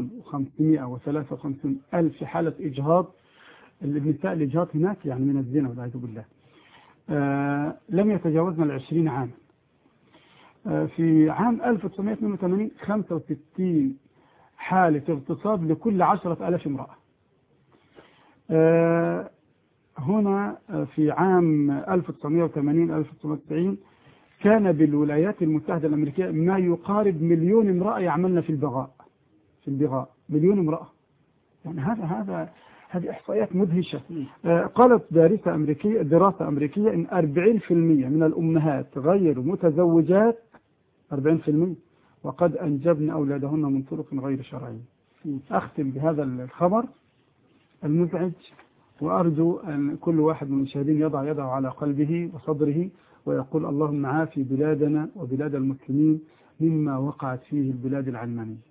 1,553,000 حالة إجهاض. النساء الإجهاض هناك يعني من الزنا والعياذ بالله. لم يتجاوزنا 20 عاما. في عام 1982 65 حالة اغتصاب لكل 10,000 امرأة. هنا في عام 1980-1990 كان بالولايات المتحدة الأمريكية ما يقارب 1,000,000 امرأة يعملن في البغاء. 1,000,000 امرأة. يعني هذه إحصائيات مدهشة. قالت دراسة أمريكية إن 40% من الأمهات غير متزوجات، 40%، وقد أنجبن أولادهن من طرق غير شرعية. أختم بهذا الخبر المزعج، وأرجو أن كل واحد من المشاهدين يضع يده على قلبه وصدره ويقول اللهم عافي بلادنا وبلاد المسلمين مما وقعت فيه البلاد العلمانية.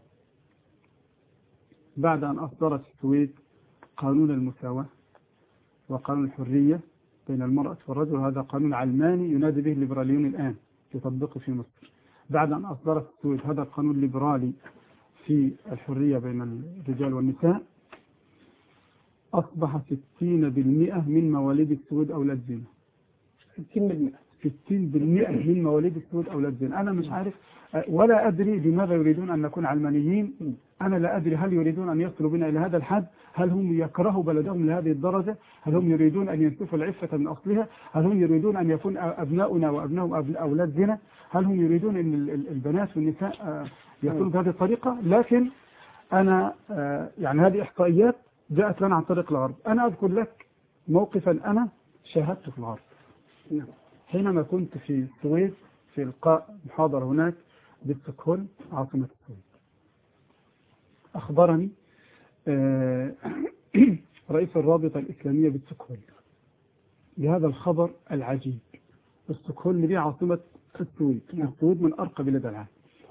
بعد أن أصدرت السويد قانون المساواة وقانون الحرية بين المرأة والرجل، هذا قانون علماني ينادي به الليبراليون الآن في تطبيقه في مصر. بعد أن أصدرت السويد هذا القانون الليبرالي في الحرية بين الرجال والنساء، أصبح 60% من مواليد السويد أولاد زنا. 60% من مواليد السويد أولاد زنا. أنا مش عارف ولا أدري لماذا يريدون أن نكون علمانيين. أنا لا أدري هل يريدون أن يصلوا بنا إلى هذا الحد؟ هل هم يكرهوا بلدهم لهذه الدرجة؟ هل هم يريدون أن ينسفوا العفة من أصلها؟ هل هم يريدون أن يكون أبناؤنا وأبنائهم أولاد زنا؟ هل هم يريدون أن البنات والنساء يكونوا بهذه الطريقة؟ لكن أنا يعني هذه إحصائيات جاءت لنا عن طريق الغرب. أنا أذكر لك موقفا أنا شاهدته في الغرب. حينما كنت في السويد في إلقاء محاضرة هناك بستوكهولم عاصمة السويد، أخبرني رئيس الرابطة الإسلامية بستوكهولم بهذا الخبر العجيب. ستوكهولم دي عاصمة السويد. السويد من أرقى بلاد العالم.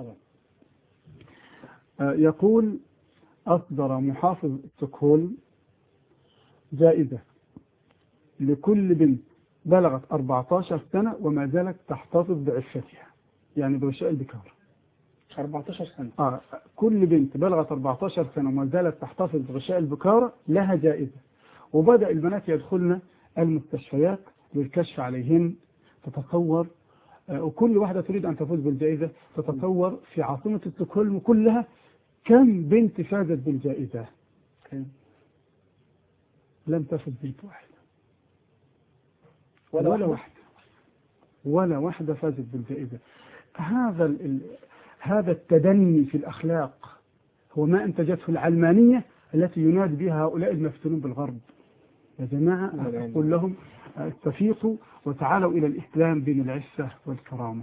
يقول أصدر محافظ ستوكهولم جائزة لكل بنت بلغت 14 سنة وما زالت تحتفظ بعفتها، يعني بغشاء البكارة. 14 سنة. كل بنت بلغت 14 سنة وما زالت تحتفظ بغشاء البكارة لها جائزة. وبدأ البنات يدخلن المستشفيات للكشف عليهن. تتصور، وكل واحدة تريد أن تفوز بالجائزة. تتصور في عاصمة ستوكهولم كلها كم بنت فازت بالجائزة؟ لم تفز بنت واحدة، ولا واحدة فازت بالجائزة. هذا التدني في الأخلاق هو ما أنتجته العلمانية التي ينادي بها هؤلاء المفتونون بالغرب. يا جماعة أقول لهم استفيقوا وتعالوا إلى الإسلام بين العفة والكرامة.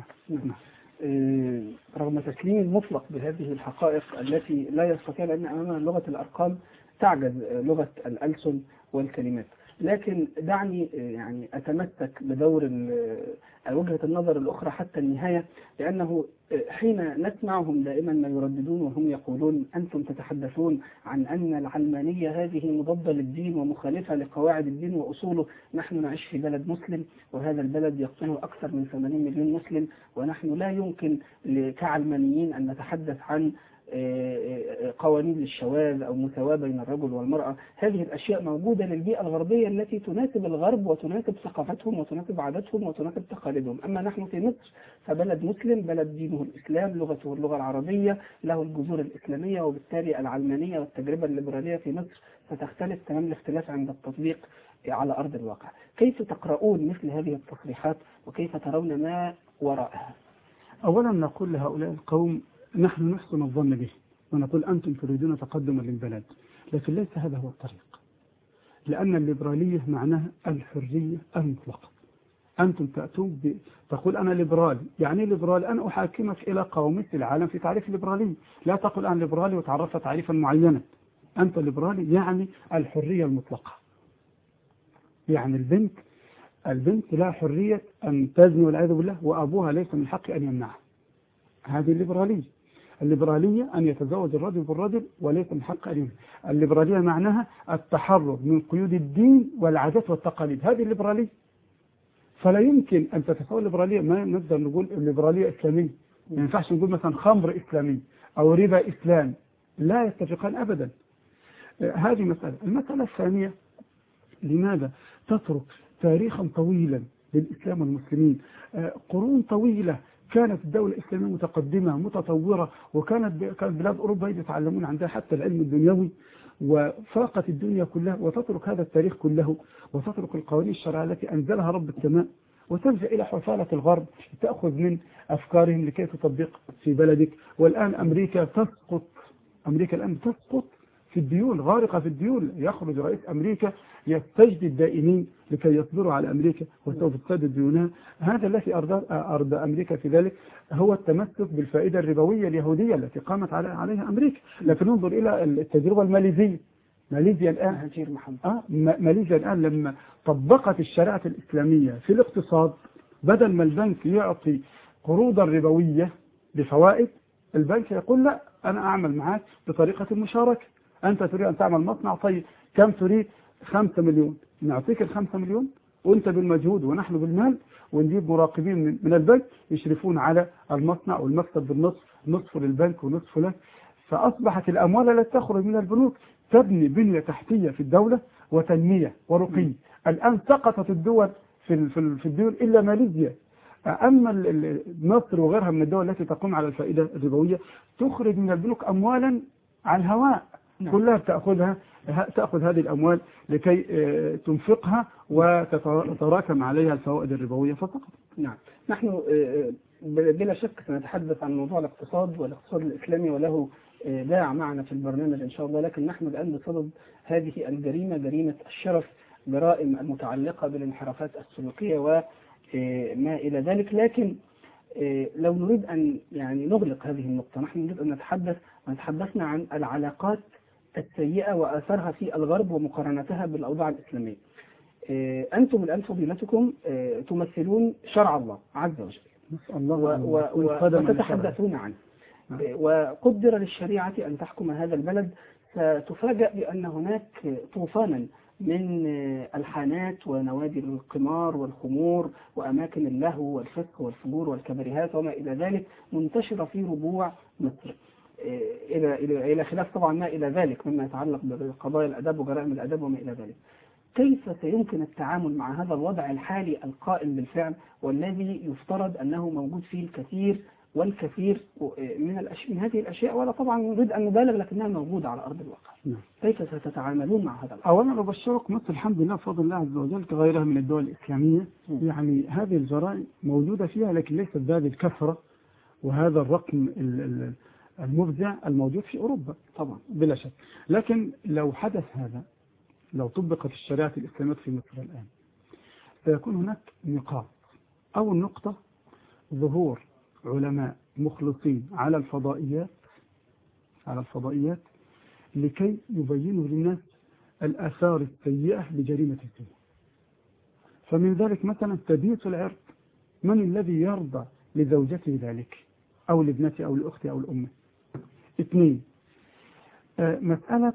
رغم تسليم المطلق بهذه الحقائق التي لا يستطيع، لأن أمامنا لغة الأرقام تعجز لغة الألسن والكلمات، لكن دعني يعني أتمسك بدور وجهة النظر الأخرى حتى النهاية، لأنه حين نسمعهم دائما ما يرددون وهم يقولون أنتم تتحدثون عن أن العلمانية هذه مضادة للدين ومخالفة لقواعد الدين وأصوله، نحن نعيش في بلد مسلم وهذا البلد يقطنه أكثر من 80 مليون مسلم، ونحن لا يمكن كعلمانيين أن نتحدث عن قوانين للشواذ أو مساواة بين الرجل والمرأة. هذه الأشياء موجودة للبيئة الغربية التي تناسب الغرب وتناسب ثقافتهم وتناسب عاداتهم وتناسب تقاليدهم. أما نحن في مصر فبلد مسلم، بلد دينه الإسلام، لغته اللغة العربية، له الجذور الإسلامية، وبالتالي العلمانية والتجربة الليبرالية في مصر ستختلف تمام الاختلاف عند التطبيق على أرض الواقع. كيف تقرؤون مثل هذه التصريحات وكيف ترون ما وراءها؟ أولا نقول لهؤلاء القوم نحن نحسن الظن به ونقول أنتم تريدون تقدما للبلد، لكن ليس هذا هو الطريق، لأن الليبرالية معناها الحرية المطلقة. أنتم تأتون تقول أنا ليبرالي، يعني ليبرالي أنا أحاكمك إلى قواميس العالم في تعريف الليبرالية، لا تقول أنا ليبرالي وتعرف تعريفا معينا. أنت ليبرالي يعني الحرية المطلقة، يعني البنت لا حرية أن تزني والعياذ بالله وأبوها ليس من حق أن يمنعها. هذه الليبرالية. الليبرالية أن يتزوج الرجل بالرجل وليس من حق أن يمنع. الليبرالية معناها التحرر من قيود الدين والعادات والتقاليد، هذه الليبرالية. فلا يمكن أن تتساوى الليبرالية، ما نقدر نقول الليبرالية إسلامية، ما ينفعش نقول مثلا خمر إسلامي أو ربا إسلام، لا يتفقان أبدا. هذه مسألة. المسألة الثانية، لماذا تترك تاريخا طويلا للإسلام والمسلمين؟ قرون طويلة كانت الدولة الإسلامية متقدمة متطورة، وكانت بلاد أوروبا يتعلمون عندها حتى العلم الدنيوي وفاقت الدنيا كلها، وتترك هذا التاريخ كله وتترك القوانين الشرعية التي أنزلها رب السماء وتلجأ إلى حفالة الغرب تأخذ من أفكارهم لكي تطبق في بلدك. والآن أمريكا تسقط، أمريكا الآن تسقط في الديون، غارقة في الديون. يخرج رئيس أمريكا يستجدي الدائنين لكي يصبروا على أمريكا وسوف تسدد ديونها. هذا الذي أرضى أمريكا في ذلك هو التمسك بالفائدة الربوية اليهودية التي قامت عليها أمريكا. لكن انظر إلى التجربة الماليزية. ماليزيا الآن ماليزيا الآن لما طبقت الشريعة الإسلامية في الاقتصاد، بدل ما البنك يعطي قروضا ربوية بفوائد، البنك يقول لا، أنا أعمل معك بطريقة المشاركة. أنت تريد أن تعمل مصنع، طيب كم تريد؟ 5 مليون، نعطيك ال5 مليون وأنت بالمجهود ونحن بالمال، ونجيب مراقبين من البنك يشرفون على المصنع والمكسب بالنصف، نصف للبنك ونصف لك. فأصبحت الأموال التي تخرج من البنوك تبني بنية تحتية في الدولة وتنمية ورقي. الآن سقطت الدول في الدول إلا ماليزيا. أما مصر وغيرها من الدول التي تقوم على الفائدة الربوية تخرج من البنوك أموالا على الهواء، كلها تأخذ هذه الأموال لكي تنفقها وتتراكم عليها الفوائد الربوية فقط. نعم، نحن بلا شك سنتحدث عن موضوع الاقتصاد والاقتصاد الإسلامي وله باع معنا في البرنامج إن شاء الله، لكن نحن الآن بصدد هذه الجريمة، جريمة الشرف، جرائم المتعلقة بالانحرافات السلوكية وما إلى ذلك. لكن لو نريد أن يعني نغلق هذه النقطة، نحن نريد أن نتحدثنا عن العلاقات السيئة وآثارها في الغرب ومقارنتها بالأوضاع الإسلامية. أنتم الآن فضيلتكم تمثلون شرع الله عز وجل وتتحدثون عنه، وقدر للشريعة أن تحكم هذا البلد. ستفاجأ بأن هناك طوفانا من الحانات ونوادي القمار والخمور وأماكن اللهو والفسق والفجور والكباريهات وما إلى ذلك منتشرة في ربوع مصر، إلى خلاف طبعا ما إلى ذلك مما يتعلق بقضايا الأدب وجرائم الأدب وما إلى ذلك. كيف سيمكن التعامل مع هذا الوضع الحالي القائم بالفعل والذي يفترض أنه موجود فيه الكثير والكثير من هذه الأشياء، ولا طبعا نريد أن نبالغ لكنها موجودة على أرض الواقع؟ كيف ستتعاملون مع هذا الأمر؟ أولا أبشرك مصر الحمد لله بفضل الله عز وجل كغيرها من الدول الإسلامية، يعني هذه الجرائم موجودة فيها لكن ليست بهذه الكثرة وهذا الرقم المفزع الموجود في أوروبا طبعا بلا شك. لكن لو حدث هذا، لو طبقت الشريعة الإسلامية في مصر الآن، سيكون هناك نقاط. أول نقطة ظهور علماء مخلصين على الفضائيات لكي يبينوا للناس الآثار السيئة لجريمة الزنا. فمن ذلك مثلا تبييت العرض، من الذي يرضى لزوجته ذلك أو لابنته أو لأخته أو لأمه؟ 2 مسألة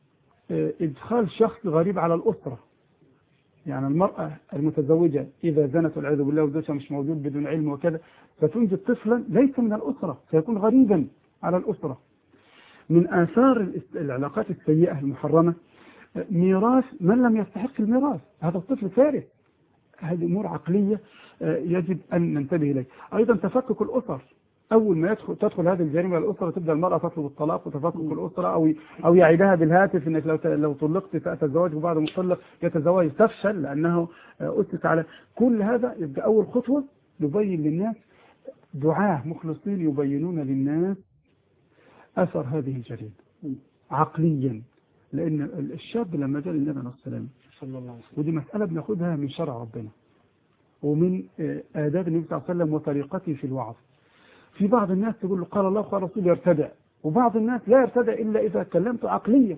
إدخال شخص غريب على الأسرة. يعني المرأة المتزوجة إذا زنت والعياذ بالله وزوجها مش موجود بدون علم وكذا، فتنجب طفلا ليس من الأسرة، سيكون غريبا على الأسرة. من آثار العلاقات السيئة المحرمة ميراث من لم يستحق الميراث، هذا الطفل فارغ. هذه أمور عقلية يجب أن ننتبه إليه. أيضا تفكك الأسر، أول ما تدخل هذه الجريمة الأسرة تبدأ المرأة تطلب الطلاق وتفكك الأسرة، أو يعيدها بالهاتف إنك لو طلقت سأتزوج، وبعد ما تطلق يتزوج، تفشل لأنه أسس على كل هذا. يبقى أول خطوة نبين للناس، دعاة مخلصين يبينون للناس أثر هذه الجريمة عقليا. لأن الشاب لما جاء للنبي عليه السلام صلى الله عليه وسلم، ودي مسألة بناخدها من شرع ربنا ومن آداب النبي صلى الله عليه وسلم وطريقته في الوعظ. في بعض الناس تقول له قال الله وقال رسول يرتدع، وبعض الناس لا يرتدع إلا إذا كلمته عقليا.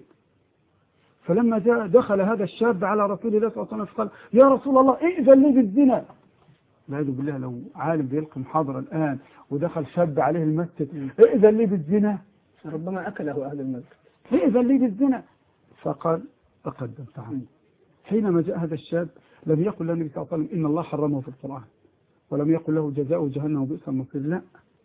فلما دخل هذا الشاب على رسول الله صلى الله عليه وسلم فقال يا رسول الله ائذن لي بالزنا. والعياذ بالله لو عالم بيلقي محاضرة الآن ودخل شاب عليه المسجد ائذن لي بالزنا، ربما أكله أهل المسجد. ائذن لي بالزنا. فقال تقدم تعال. حينما جاء هذا الشاب لم يقل له النبي صلى الله عليه وسلم إن الله حرمه في القرآن، ولم يقل له جزاء جهنم وبئس المصير، لا،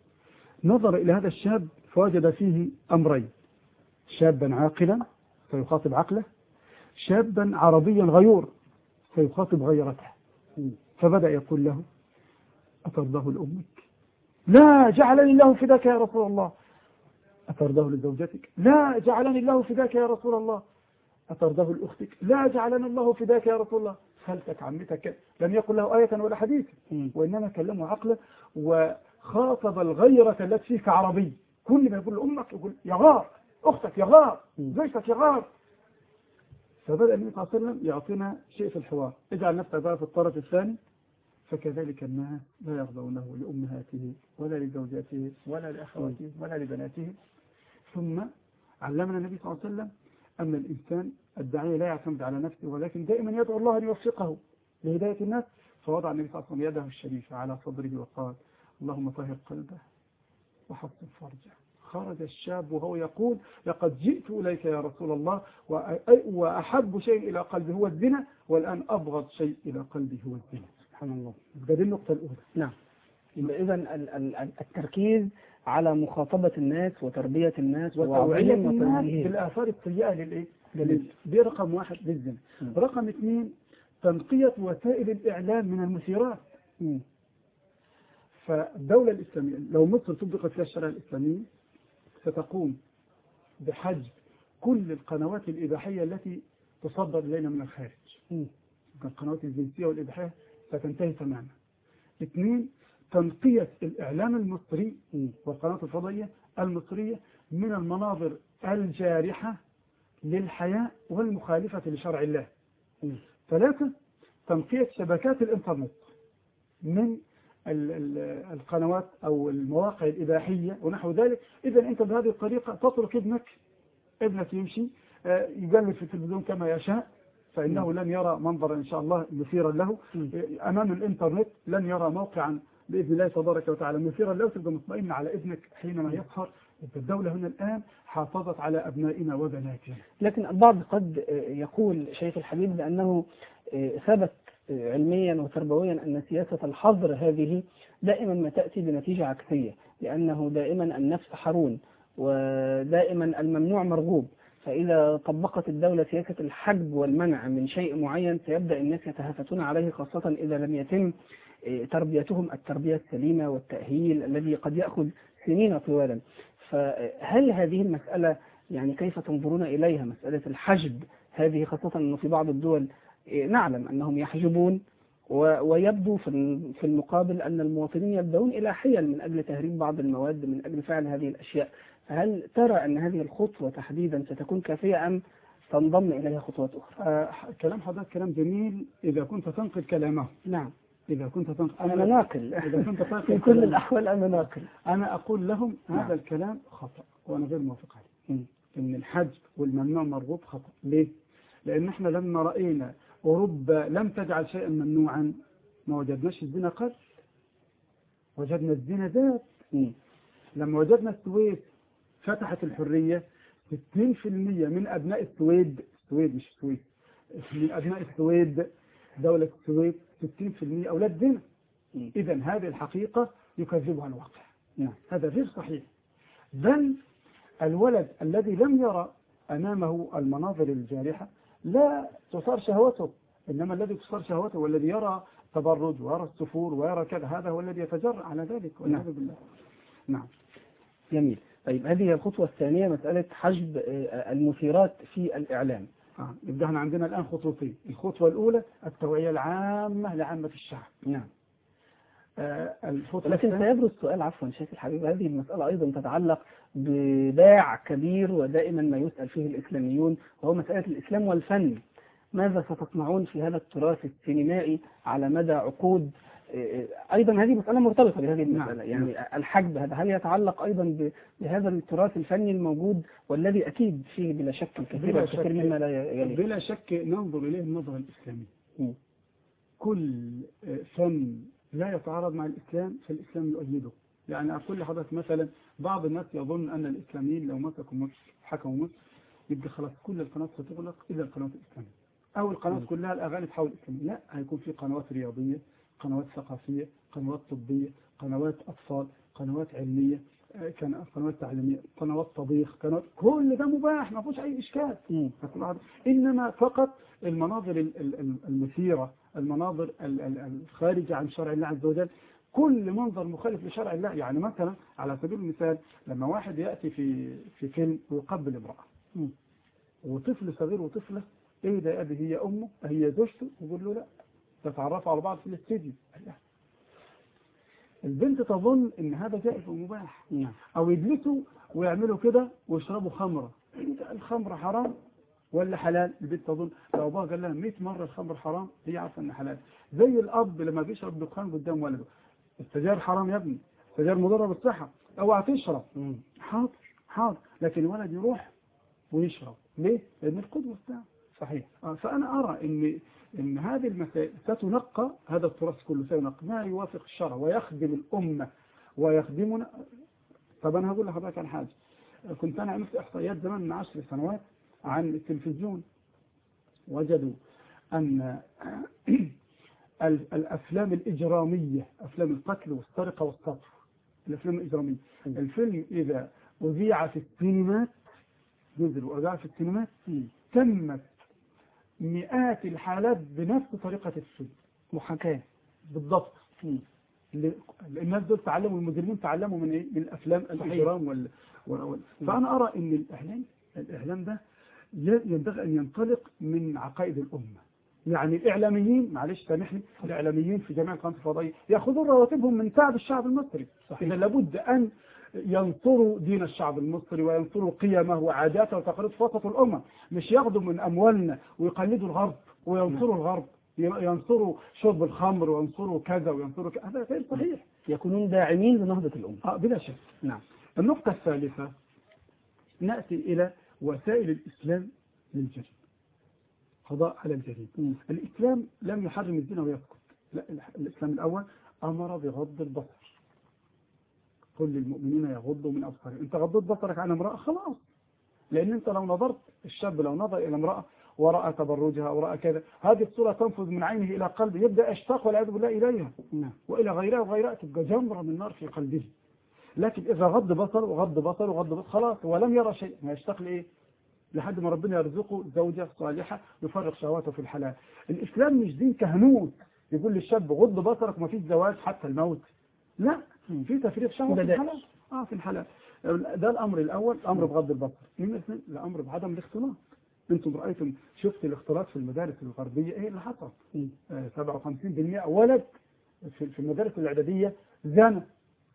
نظر إلى هذا الشاب فوجد فيه أمرين: شابا عاقلا سيخاطب عقله، شابا عربيا غيور سيخاطب غيرته. فبدأ يقول له أترضاه لأمك؟ لا، جعلني الله فداك يا رسول الله. أترضاه لزوجتك؟ لا، جعلني الله فداك يا رسول الله. أترضاه لأختك؟ لا، جعلني الله فداك يا رسول الله. خالتك، عمتك. لم يقل له آية ولا حديث، وإنما كلمه عقله وخاطب الغيرة التي فيك عربي. كل ما يقول لأمك يقول يغار، أختك يغار، زوجتك يغار. فبدأ النبي صلى الله عليه وسلم يعطينا شيء في الحوار: اجعل نفسك بقى في الطرف الثاني. فكذلك الناس لا يرضونه لأمهاته ولا لزوجاته ولا لأخواته ولا لبناته. ثم علمنا النبي صلى الله عليه وسلم أن الإنسان الداعية لا يعتمد على نفسه، ولكن دائما يدعو الله أن يوفقه لهداية الناس. فوضع النبي صلى الله عليه وسلم يده الشريفة على صدره وقال اللهم طهر قلبه وحسن فرجه. خرج الشاب وهو يقول لقد جئت إليك يا رسول الله وأحب شيء إلى قلبي هو الزنا، والآن أبغض شيء إلى قلبي هو الزنا. سبحان الله. هذه النقطة الأولى. نعم. إذا التركيز على مخاطبة الناس وتربية الناس وتوعية الناس بالآثار السيئة للإيه؟ دي رقم 1 للزنا. رقم 2 تنقية وسائل الإعلام من المثيرات. فالدولة الإسلامية لو مصر طبقت فيها الشريعة الإسلامية ستقوم بحجب كل القنوات الإباحية التي تصدر إلينا من الخارج. القنوات الجنسية والإباحية ستنتهي تماما. 2 تنقية الإعلام المصري والقنوات الفضائية المصرية من المناظر الجارحة للحياة والمخالفة لشرع الله. 3 تنقية شبكات الإنترنت من القنوات أو المواقع الإباحية ونحو ذلك. إذا أنت بهذه الطريقة تترك ابنك يمشي يقلب في التلفزيون كما يشاء، فإنه لن يرى منظرا إن شاء الله مثيرا له. أمام الإنترنت لن يرى موقعا بإذن الله تبارك وتعالى مثيرا له. تبقى مطمئن على ابنك حينما يظهر. الدولة هنا الآن حافظت على أبنائنا وبناتنا. لكن البعض قد يقول شيخ الحبيب بأنه ثبت علميا وتربويا أن سياسة الحظر هذه دائما ما تأتي بنتيجة عكسية، لأنه دائما النفس حرون ودائما الممنوع مرغوب. فإذا طبقت الدولة سياسة الحجب والمنع من شيء معين سيبدأ الناس يتهافتون عليه، خاصة إذا لم يتم تربيتهم التربية السليمة والتأهيل الذي قد يأخذ سنين طوالا. فهل هذه المسألة يعني كيف تنظرون إليها، مسألة الحجب هذه، خاصة أنه في بعض الدول نعلم أنهم يحجبون ويبدو في المقابل أن المواطنين يبدأون إلى حيل من أجل تهريب بعض المواد، من أجل فعل هذه الأشياء. هل ترى أن هذه الخطوة تحديدا ستكون كافية أم تنضم إليها خطوات أخرى؟ كلام حضرتك كلام جميل إذا كنت تنقل كلامه. نعم. إذا كنت تنقل أنا ناقل. إذا كنت تنقل في كل الأحوال أنا ناقل. أنا أقول لهم نعم. هذا الكلام خطأ وأنا غير موافق عليه. إن الحجب والممنوع مرغوب خطأ. ليه؟ لأن إحنا لما رأينا أوروبا لم تجعل شيئا ممنوعا ما وجدناش الزنا قل، وجدنا الزنا زاد. لما وجدنا السويد فتحت الحرية 60% من أبناء السويد مش السويد، من أبناء السويد دولة السويد 60% أولاد زنا. إذا هذه الحقيقة يكذبها الواقع. هذا غير صحيح. بل الولد الذي لم يرى أمامه المناظر الجارحة لا تصار شهوته، إنما الذي تصار شهوته والذي يرى تبرج ويرى السفور ويرى كذا هذا هو الذي يتجرأ على ذلك والعياذ بالله. نعم. جميل. طيب هذه الخطوة الثانية مسألة حجب المثيرات في الإعلام. يبقى احنا عندنا الآن خطوتين. الخطوة الأولى التوعية العامة لعامة الشعب. نعم. لكن سيبرز سؤال، عفوا شيخ الحبيب، هذه المسألة أيضا تتعلق بباع كبير ودائما ما يسأل فيه الإسلاميون، وهو مسألة الإسلام والفن. ماذا ستصنعون في هذا التراث السينمائي على مدى عقود؟ أيضا هذه مسألة مرتبطة بهذه المسألة. يعني الحجب هذا هل يتعلق أيضا بهذا التراث الفني الموجود والذي أكيد فيه بلا شك الكثير مما لا يليق؟ بلا شك ننظر إليه النظرة الإسلامية. كل فن لا يتعارض مع الإسلام فالإسلام يؤيده. يعني أقول لحضرتك مثلا بعض الناس يظن أن الإسلاميين لو مسكوا مصر حكموا مصر يبقى خلاص كل القنوات ستغلق إلا القنوات الإسلامية أو القنوات كلها الأغاني تحول إسلامية. لا، هيكون في قنوات رياضية، قنوات ثقافية، قنوات طبية، قنوات أطفال، قنوات علمية، قنوات تعليمية، قنوات طبيخ، قنوات، كل ده مباح ما فيهوش أي إشكال. إنما فقط المناظر المثيرة، المناظر الخارجة عن شرع الله عز وجل، كل منظر مخالف لشرع الله. يعني مثلا على سبيل المثال لما واحد يأتي في فيلم ويقبل امرأة وطفل صغير وطفلة، ايه ده يا ابي، هي امه هي زوجته، يقول له لا، تتعرفوا على بعض في الاستديو. البنت تظن ان هذا جائز ومباح. او يجلسوا ويعملوا كده ويشربوا خمرة. الخمر حرام ولا حلال؟ البنت تظن لو ابوها قال لها 100 مرة الخمر حرام هي عارفه ان حلال. زي الاب لما بيشرب دخان قدام ولده، السجاير حرام يا ابني، السجاير مضره بالصحه، اوعى تشرب. حاضر، لكن الولد يروح ويشرب. ليه؟ لان القدوه بتاعه. صحيح. فانا ارى ان هذه المسائل ستنقى، هذا التراث كله سينقى ما يوافق الشرع ويخدم الامه ويخدمنا. طب انا هقول لحضرتك عن حاجه. كنت انا عملت احصائيات زمان من 10 سنوات عن التلفزيون، وجدوا ان الافلام الاجراميه، افلام القتل والسرقه والسطو، الافلام الاجراميه، الفيلم اذا اذيع في السينمات، نزل واذاع في السينمات، تمت مئات الحالات بنفس طريقه الفيلم، محاكاه بالضبط. الناس دول تعلموا، المجرمين تعلموا من ايه؟ من الافلام الاجرام فانا ارى ان الاعلام ده ينبغي ان ينطلق من عقائد الامه. يعني الاعلاميين، معلش سامحني، الاعلاميين في جميع القنوات الفضائيه ياخذون رواتبهم من تعب الشعب المصري. اذا لابد ان ينصروا دين الشعب المصري وينصروا قيمه وعاداته وتقاليد في وسط الامه، مش ياخذوا من اموالنا ويقلدوا الغرب وينصروا الغرب، ينصروا شرب الخمر وينصروا كذا وينصروا كذا. هذا غير صحيح. يكونون داعمين لنهضه الامه. بلا شك. نعم. النقطه الثالثه ناتي الى وسائل الاسلام للجريمه، قضاء على الجريمه. الاسلام لم يحرم الزنا ويسكت، لا، الاسلام الاول امر بغض البصر. كل المؤمنين يغضوا من ابصارهم. انت غضيت بصرك عن امراه خلاص، لان انت لو نظرت، الشاب لو نظر الى امراه ورأى تبرجها ورأى كذا، هذه الصورة تنفذ من عينه إلى قلبه، يبدأ يشتاق والعياذ بالله إليها وإلى غيرها وغيرها، تبقى جمرة من نار في قلبه. لكن إذا غض بصر خلاص، ولم يرى شيء، ما يشتاق لإيه؟ لحد ما ربنا يرزقه زوجة صالحة يفرغ شهواته في الحلال. الإسلام مش دين كهنوت يقول للشاب غض بصرك وما فيش زواج حتى الموت. لا، في تفريغ شهوة في الحلال. في الحلال. ده الأمر الأول، الأمر بغض البصر. الأمر بعدم الاختلاط. انتم رأيتم، شفت الاختلاط في المدارس الغربية ايه اللي حصل؟ 57% ولد في المدارس الإعدادية زنا،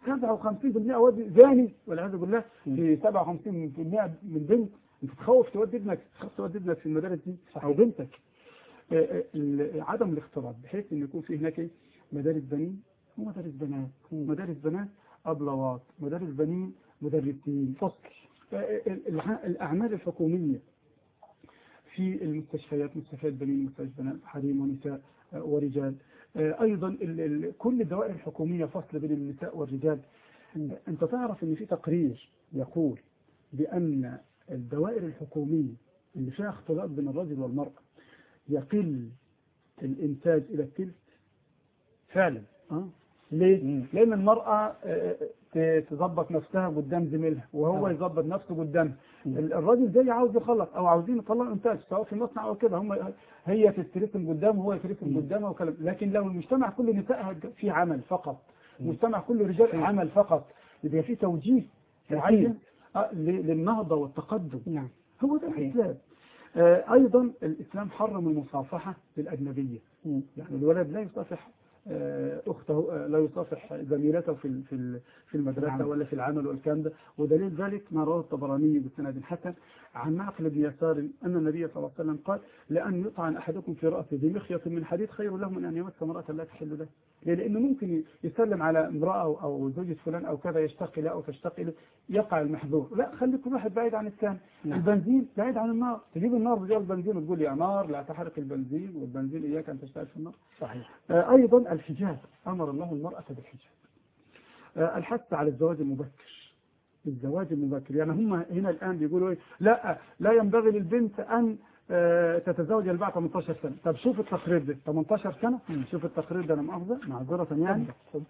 57% واد زاني والعياذ بالله، في 57% من بنت. انت تخوف تودي ابنك في المدارس دي او بنتك. عدم الاختلاط بحيث ان يكون في هناك مدارس بنين ومدارس بنات، مدارس بنات أبلوات، مدارس بنين مدرسين، فصل. الأعمال الحكومية في المستشفيات، مستشفيات بنين، مستشفيات بنات، حريم ونساء ورجال. أيضا كل الدوائر الحكومية فصل بين النساء والرجال. أنت تعرف أن في تقرير يقول بأن الدوائر الحكومية اللي فيها اختلاط بين الرجل والمرأة يقل الإنتاج إلى الثلث فعلا. ليه؟ لأن المرأة تظبط نفسها قدام زميلها وهو يظبط نفسه قدامها. الراجل جاي عاوز يخلص أو عاوزين يطلعوا إنتاج سواء في مصنع أو كده، هي تترسم قدامه وهو يترسم قدامها وكلام. لكن لو المجتمع كله نسائها في عمل فقط، المجتمع كله رجال عمل فقط، يبقى في توجيه معين للنهضة والتقدم. نعم، هو ده الإسلام. أيضا الإسلام حرم المصافحة للأجنبية. يعني الولد لا يصافح أخته، لا يصافح زميلته في المدرسة ولا في العمل والكلام ده. ودليل ذلك ما رواه الطبراني بسند حسن عن معقل بن يسار أن النبي صلى الله عليه وسلم قال: لأن يطعن أحدكم في رأسه بمخيط من حديد خير له من أن يمس امرأة لا تحل له. لأنه ممكن يسلم على امرأة أو زوجة فلان أو كذا، يشتقي له أو تشتقي له، يقع المحظور. لا، خلي كل واحد بعيد عن الثاني. البنزين بعيد عن النار، تجيب النار بجوز البنزين وتقول يا نار لا تحرق البنزين، والبنزين إياك أن تشتغل في النار. صحيح. أيضا الحجاب، أمر الله المرأة بالحجاب. الحث على الزواج المبكر. الزواج المبكر يعني هم هنا الآن بيقولوا إيه؟ لا ينبغي للبنت أن تتزوج بعد 18 سنة. طب شوف التقرير ده 18 سنة. شوف التقرير ده، أنا مؤاخذة معذرة يعني.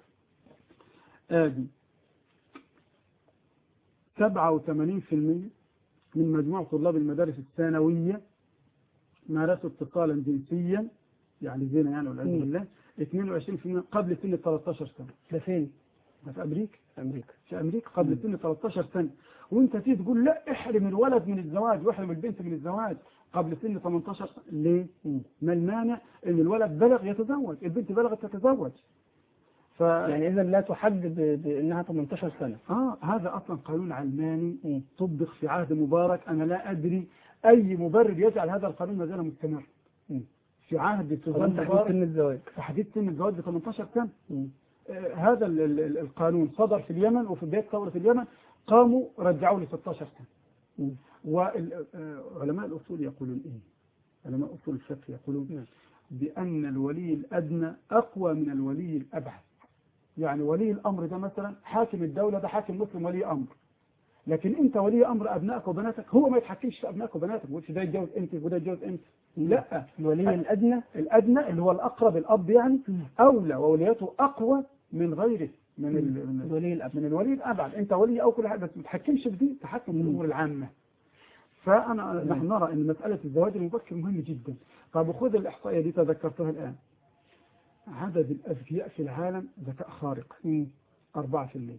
آدي 87% من مجموع طلاب المدارس الثانوية مارسوا اتصالا جنسيا، يعني زنا يعني والعياذ بالله. 22% قبل سن 13 سنة. ده فين؟ ده في أمريكا. في أمريكا قبل سن 13 سنة. وانت تيجي تقول لا احرم الولد من الزواج واحرم البنت من الزواج قبل سن 18 سنة. ليه؟ ما المانع ان الولد بلغ يتزوج، البنت بلغت تتزوج. يعني اذا لا تحدد بانها 18 سنة. هذا اصلا قانون علماني طبق في عهد مبارك. انا لا ادري اي مبرر يجعل هذا القانون ما زال مستمر. في عهد سوزان مبارك سن الزواج، تحديد سن الزواج ب 18 سنة. هذا القانون صدر في اليمن، وفي بداية ثورة اليمن قاموا رجعوا ل 16 سنة. وعلماء الأصول يقولون إيه؟ علماء أصول الفقه يقولون بأن الولي الأدنى أقوى من الولي الأبعد. يعني ولي الأمر ده مثلا حاكم الدولة ده حاكم مسلم ولي أمر، لكن أنت ولي أمر أبنائك وبناتك هو ما يتحكمش في أبنائك وبناتك، وده ده يتجوز أنت وده يتجوز أنت. لا، الولي الأدنى اللي هو الأقرب، الأب يعني، أولى وولياته أقوى من غيره، من الولي الأبعد. أنت ولي أو كل حاجة، بس ما تتحكمش في دي، تحكم في الأمور العامة. نحن نرى أن مسألة الزواج المبكر مهم جدا. طب خذ الإحصائية دي تذكرتها الآن. عدد الأذكياء في العالم ذكاء خارق 4%.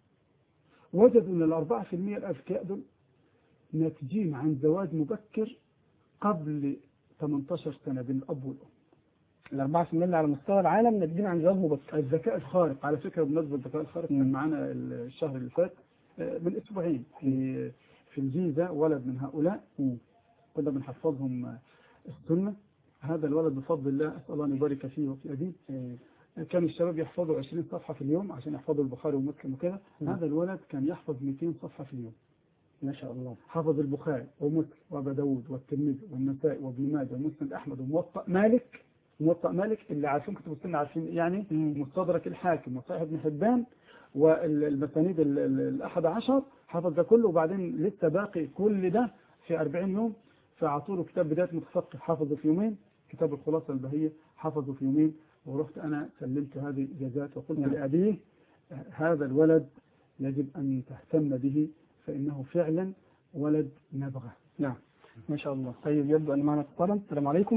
وجدوا أن 4% الأذكياء دول ناتجين عن زواج مبكر قبل 18 سنة بين الأب والأم. 4% على مستوى العالم ناتجين عن زواج مبكر. الذكاء الخارق على فكرة، بالنسبة للذكاء الخارق كان معنا الشهر اللي فات من أسبوعين في الجيزة ولد من هؤلاء كنا بنحفظهم السنة. هذا الولد بفضل الله أسأل الله أن يبارك فيه وفي أبيه، كان الشباب يحفظوا 20 صفحة في اليوم عشان يحفظوا البخاري ومسلم وكده. هذا الولد كان يحفظ 200 صفحة في اليوم ما شاء الله. حفظ البخاري ومسلم وأبا داود والترمذي والنسائي وابن ماجه ومسند أحمد وموطأ مالك اللي عارفين كتب السنة، عارفين يعني مستدرك الحاكم وصحيح ابن حبان والمسانيد ال11، حفظ ده كله. وبعدين لسه باقي كل ده في 40 يوم. فأعطوا له كتاب بداية متفقه حفظه في يومين، كتاب الخلاصة البهية حفظه في يومين. ورحت أنا سلمت هذه الإجازات وقلت لأبيه هذا الولد يجب أن تهتم به، فإنه فعلا ولد نبغة. نعم ما شاء الله. طيب يبدو أن معنا اتصالا. السلام عليكم.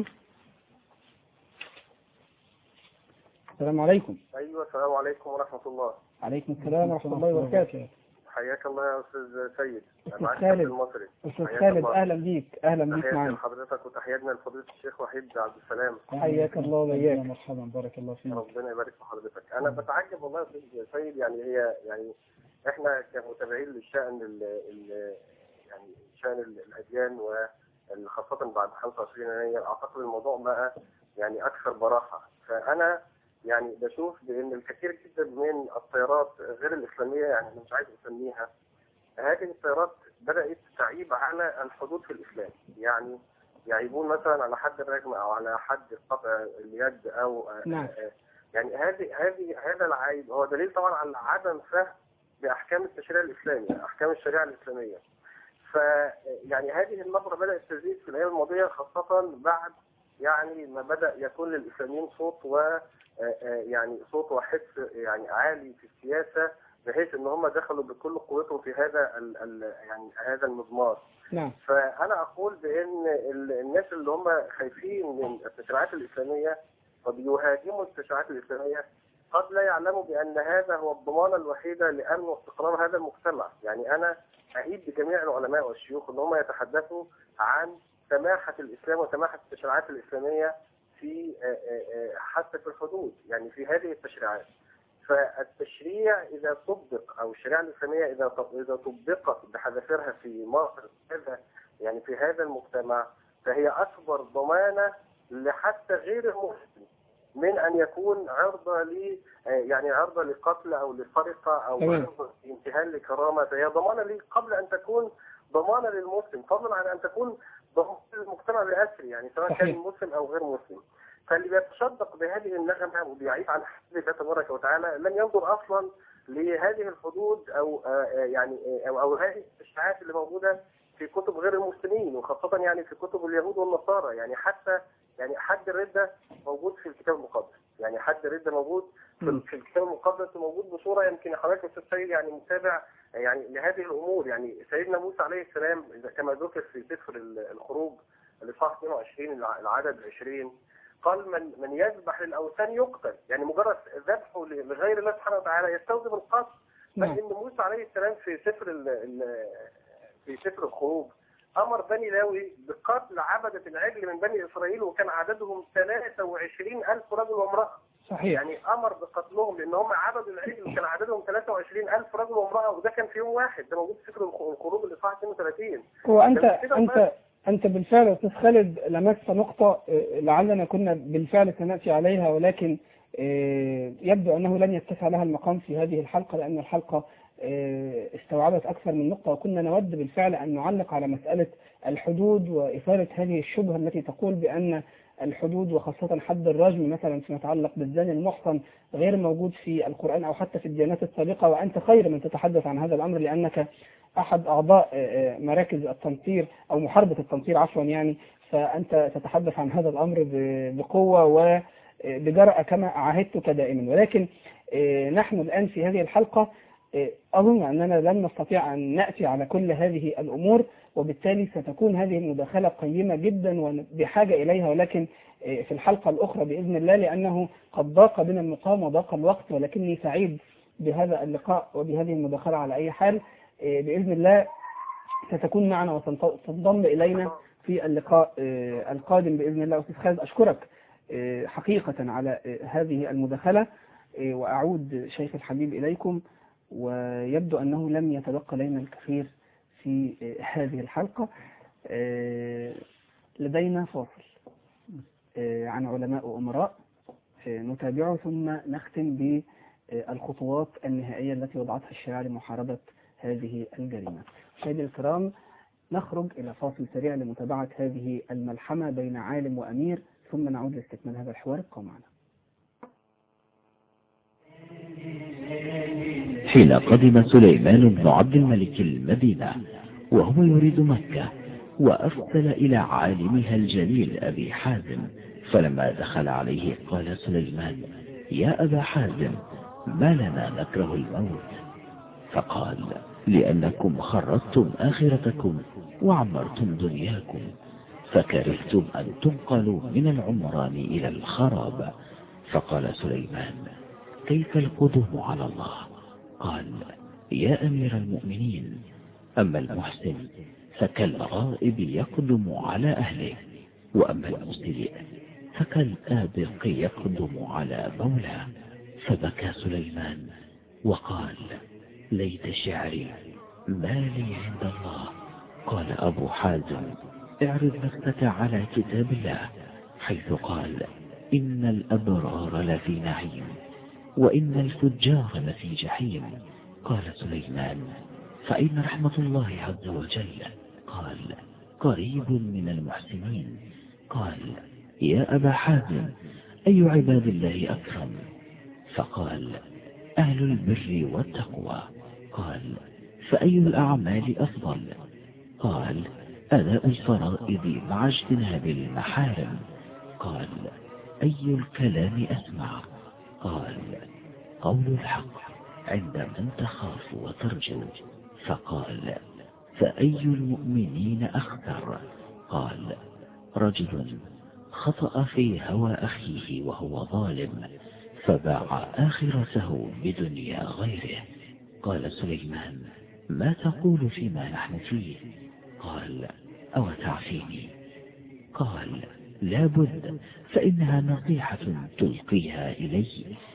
السلام عليكم. أيوة، السلام عليكم ورحمة الله. عليكم السلام ورحمة الله وبركاته. حياك الله يا استاذ سيد. أستاذ خالد المصري. أستاذ خالد أهلا بيك معنا. تحياتي لحضرتك وتحياتنا لفضيلة الشيخ وحيد عبد السلام. حياك الله وإياك. مرحبا بارك الله فيك. ربنا يبارك في حضرتك. أنا بتعجب والله يا استاذ سيد، يعني هي يعني احنا كمتابعين للشأن يعني شأن الأديان وخاصة بعد 25 يناير أعتقد الموضوع بقى يعني أكثر براحة. فأنا يعني بشوف بأن الكثير جدا من التيارات غير الإسلامية، يعني مش عايز أسميها، هذه التيارات بدأت تعيب على الحدود في الإسلام. يعني يعيبون مثلا على حد الرجم أو على حد قطع اليد أو نعم. يعني هذا العيب هو دليل طبعا على عدم فهم بأحكام التشريع الإسلامي، أحكام الشريعة الإسلامية. فيعني هذه النظرة بدأت تزيد في الأيام الماضية، خاصة بعد يعني ما بدأ يكون للإسلاميين صوت يعني صوت وحس يعني عالي في السياسة، بحيث ان هم دخلوا بكل قوتهم في هذا يعني هذا المضمار. نعم. فانا اقول بان الناس اللي هم خايفين من التشريعات الاسلاميه وبيهاجموا التشريعات الاسلاميه قد لا يعلموا بان هذا هو الضمانه الوحيده لامن واستقرار هذا المجتمع. يعني انا اعيد بجميع العلماء والشيوخ ان هم يتحدثوا عن سماحه الاسلام وسماحه التشريعات الاسلاميه في حتى في الحدود، يعني في هذه التشريعات. فالتشريع إذا طبق أو الشريعة الإسلامية إذا طبقت بحذافيرها في مصر هذا يعني في هذا المجتمع، فهي أكبر ضمانة لحتى غير المسلم من أن يكون عرضة يعني عرضة لقتل أو لسرقة أو عرضة لانتهاك لكرامة. فهي ضمانة لي قبل أن تكون ضمانة للمسلم، فضلا عن أن تكون ضمانة للمجتمع بأسره، يعني سواء كان مسلم أو غير مسلم. فاللي بيتصدق بهذه النغمة وبيعيب عن حد الله تبارك وتعالى لم ينظر أصلا لهذه الحدود أو يعني أو هذه التشريعات اللي موجودة في كتب غير المسلمين، وخاصة يعني في كتب اليهود والنصارى. يعني حتى يعني حد الردة موجود في الكتاب المقدس، يعني حد الردة موجود في الكتاب المقدس، وموجود بصورة يمكن حضرتك أستاذ سيد يعني متابع يعني لهذه الأمور. يعني سيدنا موسى عليه السلام كما ذكر في سفر الخروج الإصحاح 22 العدد 20 قال من يذبح للأوثان يقتل، يعني مجرد ذبحه لغير الله سبحانه وتعالى يستوجب القتل. فإن موسى عليه السلام في سفر الخروج أمر بني لاوي بقتل عبدة العجل من بني إسرائيل، وكان عددهم 23,000 رجل وامرأة. صحيح. يعني أمر بقتلهم لأن هم عبدوا العجل وكان عددهم 23,000 رجل وامرأة، وده كان في يوم واحد. ده موجود في سفر الخروج الإصحاح 32. هو أنت بالفعل أستاذ خالد لمست نقطة لعلنا كنا بالفعل سنأتي عليها، ولكن يبدو أنه لن يتسع لها المقام في هذه الحلقة، لأن الحلقة استوعبت أكثر من نقطة، وكنا نود بالفعل أن نعلق على مسألة الحدود وإثارة هذه الشبهة التي تقول بأن الحدود وخاصة حد الرجم مثلا فيما يتعلق بالزاني المحصن غير موجود في القرآن أو حتى في الديانات السابقة. وأنت خير من تتحدث عن هذا الأمر لأنك أحد أعضاء مراكز التنصير أو محاربة التنصير عفوا، يعني فأنت تتحدث عن هذا الأمر بقوة وبجرأة كما عاهدتك دائما. ولكن نحن الآن في هذه الحلقة أظن أننا لن نستطيع أن نأتي على كل هذه الأمور، وبالتالي ستكون هذه المداخلة قيمة جدا وبحاجة إليها، ولكن في الحلقة الأخرى بإذن الله، لأنه قد ضاق بنا المقام وضاق الوقت. ولكني سعيد بهذا اللقاء وبهذه المداخلة على أي حال. بإذن الله ستكون معنا وتنضم إلينا في اللقاء القادم بإذن الله. أستاذ خالد أشكرك حقيقة على هذه المداخلة، وأعود شيخ الحبيب إليكم. ويبدو أنه لم يتبقى لنا الكثير في هذه الحلقة. لدينا فاصل عن علماء وأمراء نتابعه، ثم نختم بالخطوات النهائية التي وضعتها الشريعة لمحاربة هذه الجريمة. مشاهدينا الكرام، نخرج إلى فاصل سريع لمتابعة هذه الملحمة بين عالم وأمير، ثم نعود لاستكمال هذا الحوار. ابقوا معنا. حين قدم سليمان بن عبد الملك المدينة وهو يريد مكة، وأرسل إلى عالمها الجليل أبي حازم، فلما دخل عليه قال سليمان: يا أبا حازم، ما لنا نكره الموت؟ فقال: لأنكم خرجتم آخرتكم وعمرتم دنياكم، فكرهتم أن تنقلوا من العمران إلى الخراب. فقال سليمان: كيف القدوم على الله؟ قال: يا أمير المؤمنين، أما المحسن فكالغائب يقدم على أهله، وأما المسيء فكالآبق يقدم على مولاه. فبكى سليمان وقال: ليت شعري ما لي عند الله. قال أبو حازم: اعرض نفسك على كتاب الله، حيث قال: إن الأبرار لفي نعيم وإن الفجار لفي جحيم. قال سليمان: فأين رحمة الله عز وجل؟ قال: قريب من المحسنين. قال: يا أبا حازم، أي عباد الله أكرم؟ فقال: أهل البر والتقوى. قال: فأي الأعمال أفضل؟ قال: أداء الفرائض مع اجتناب المحارم. قال: أي الكلام أسمع؟ قال: قول الحق عند من تخاف وترجو. فقال: فأي المؤمنين أخطر؟ قال: رجل خطأ في هوى أخيه وهو ظالم، فباع آخرته بدنيا غيره. قال سليمان: ما تقول فيما نحن فيه؟ قال: أو تعفيني؟ قال: لا بد، فإنها نصيحة تلقيها إلي.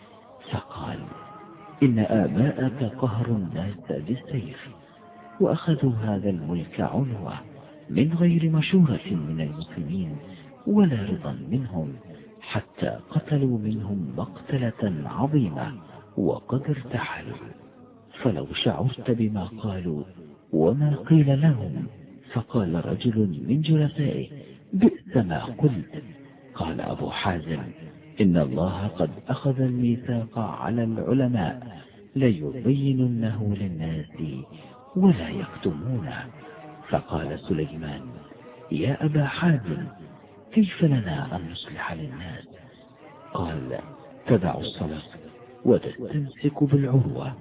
فقال: إن آباءك قهروا الناس بالسيف، وأخذوا هذا الملك عنوة من غير مشورة من المسلمين ولا رضا منهم، حتى قتلوا منهم مقتلة عظيمة وقد ارتحلوا. فلو شعرت بما قالوا وما قيل لهم. فقال رجل من جلسائه: بئس ما قلت. قال أبو حازم: إن الله قد أخذ الميثاق على العلماء ليبيننه للناس ولا يكتمونه. فقال سليمان: يا أبا حازم، كيف لنا أن نصلح للناس؟ قال: تدع الصلاة وتستمسك بالعروة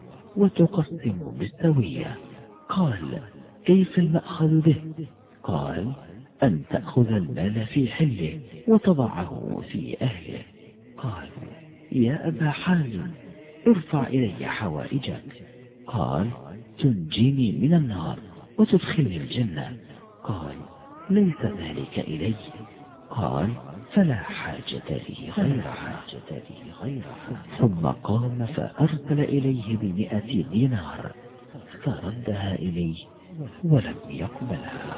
وتقسم بالسوية. قال: كيف المأخذ به؟ قال: أن تأخذ المال في حله وتضعه في أهله. قال: يا أبا حازم، ارفع إلي حوائجك. قال: تنجيني من النار وتدخلني الجنة. قال: ليس ذلك إلي. قال: فلا حاجة لي غيرها. ثم قام فأرسل إليه ب100 دينار، فردها إليه ولم يقبلها.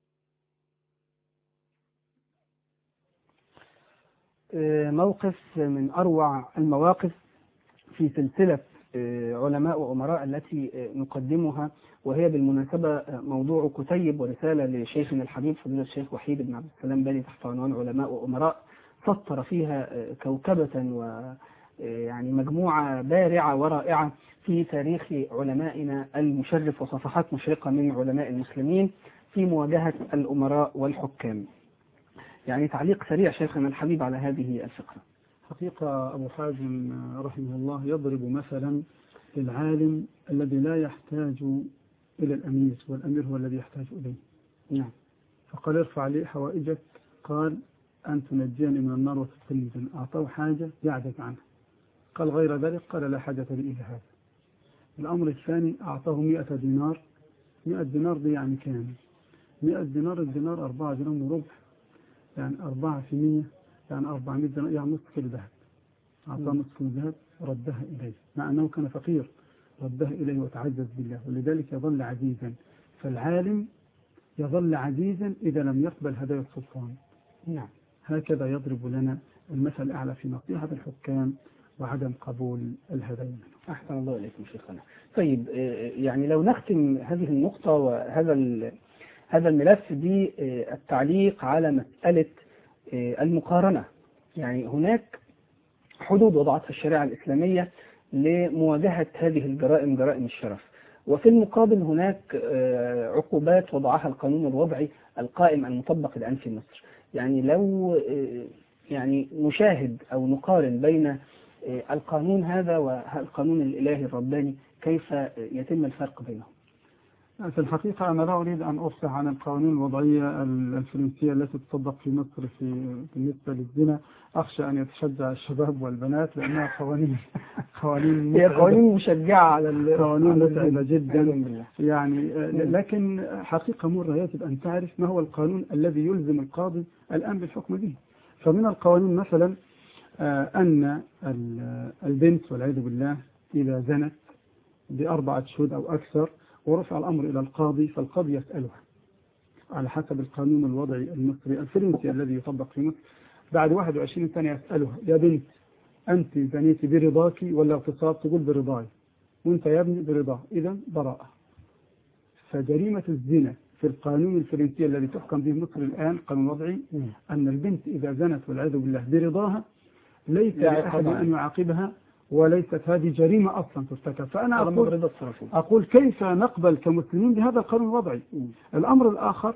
موقف من أروع المواقف في سلسلة علماء وأمراء التي نقدمها، وهي بالمناسبة موضوع كتيب ورسالة لشيخنا الحبيب فضيلة الشيخ وحيد بن عبد السلام بالي تحت عنوان علماء وأمراء، سطر فيها كوكبة ويعني مجموعة بارعة ورائعة في تاريخ علمائنا المشرف وصفحات مشرقة من علماء المسلمين في مواجهة الأمراء والحكام. يعني تعليق سريع شيخنا الحبيب على هذه الفقرة. حقيقة أبو حازم رحمه الله يضرب مثلا للعالم الذي لا يحتاج إلى الأمير، والأمير هو الذي يحتاج إليه. نعم. فقال: ارفع لي حوائجك. قال: أن تنجيني من النار وتدخلني الجنة. أعطاه حاجة يعجز عنها. قال: غير ذلك؟ قال: لا حاجة لي إلى هذا. الأمر الثاني أعطاه 100 دينار. 100 دينار دي يعني كام؟ 100 دينار، الدينار 4 جرام وربع، يعني 4 في 100 يعني 400 دينار، يعني نصف كيلو ذهب. أعطاه نصف كيلو ذهب ردها إليه، مع أنه كان فقير، ردها إليه وتعزز بالله، ولذلك يظل عزيزا. فالعالم يظل عزيزا إذا لم يقبل هدايا السلطان. نعم. هكذا يضرب لنا المثل الأعلى في نصيحة الحكام وعدم قبول الهدايا منهم. أحسن الله إليكم شيخنا. طيب، يعني لو نختم هذه النقطة وهذا الملف بالتعليق على مسألة المقارنة. يعني هناك حدود وضعتها الشريعة الإسلامية لمواجهة هذه الجرائم، جرائم الشرف، وفي المقابل هناك عقوبات وضعها القانون الوضعي القائم المطبق الآن في مصر. يعني لو يعني نشاهد أو نقارن بين القانون هذا والقانون الإلهي الرباني، كيف يتم الفرق بينهم؟ في الحقيقة أنا لا أريد أن أفصح عن القوانين الوضعية الفرنسية التي تطبق في مصر بالنسبة للزنا. أخشى أن يتشجع الشباب والبنات لأنها قوانين هي قوانين مشجعة على قوانين متعبة جدا يعني. لكن حقيقة مرة يجب أن تعرف ما هو القانون الذي يلزم القاضي الآن بالحكم به. فمن القوانين مثلا أن البنت والعياذ بالله إذا زنت ب4 شهود أو أكثر ورفع الأمر إلى القاضي، فالقاضي يسألها على حسب القانون الوضعي المصري الفرنسي الذي يطبق في مصر. بعد 21 سنة يسألها: يا بنت أنت زنيتي برضاك ولا اغتصاب؟ تقول برضاي. وأنت يا ابني برضاه، إذا براءة. فجريمة الزنا في القانون الفرنسي الذي تحكم به مصر الآن قانون وضعي أن البنت إذا زنت والعياذ بالله برضاها ليس لأحد أن يعاقبها، وليست هذه جريمة أصلا ترتكب. فأنا أقول كيف نقبل كمسلمين بهذا القانون الوضعي؟ الأمر الآخر،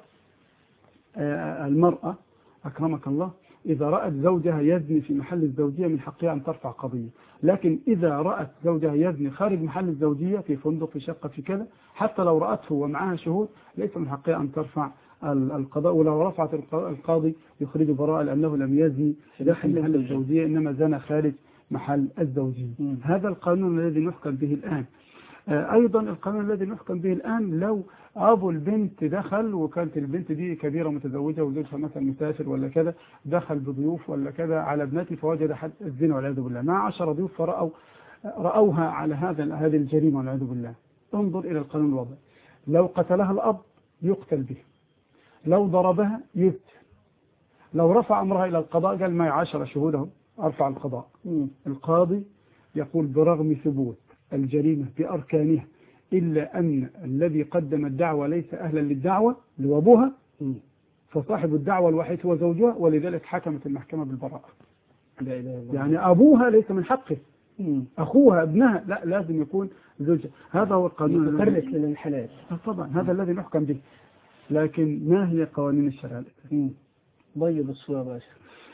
المرأة أكرمك الله إذا رأت زوجها يزني في محل الزوجية من حقها أن ترفع قضية. لكن إذا رأت زوجها يزني خارج محل الزوجية في فندق في شقة في كذا، حتى لو رأته ومعها شهود ليس من حقها أن ترفع القضاء. ولو رفعت القاضي يخرج براءة لأنه لم يزني داخل محل الزوجية إنما زنى خارج محل الزوجية. هذا القانون الذي نحكم به الآن. أيضا القانون الذي نحكم به الآن لو أبو البنت دخل وكانت البنت دي كبيرة متزوجة وزوجها مثلا مسافر ولا كذا، دخل بضيوف ولا كذا على ابنتي فوجد حد الزنا والعياذ بالله مع 10 ضيوف فرأوها على هذه الجريمة والعياذ بالله. انظر إلى القانون الوضعي. لو قتلها الأب يقتل به، لو ضربها يقتل، لو رفع أمرها إلى القضاء قال معي 10 شهوده أرفع القضاء. القاضي يقول برغم ثبوت الجريمة بأركانها إلا أن الذي قدم الدعوة ليس أهلا للدعوة اللي هو أبوها، فصاحب الدعوة الوحيد هو زوجها، ولذلك حكمت المحكمة بالبراءة. يعني أبوها ليس من حقه، أخوها ابنها لا، لازم يكون زوجها. هذا هو القانون المتطرق للانحلال. طبعا هذا الذي نحكم به. لكن ما هي قوانين الشريعة الإسلامية؟ بيض الصورة باشا.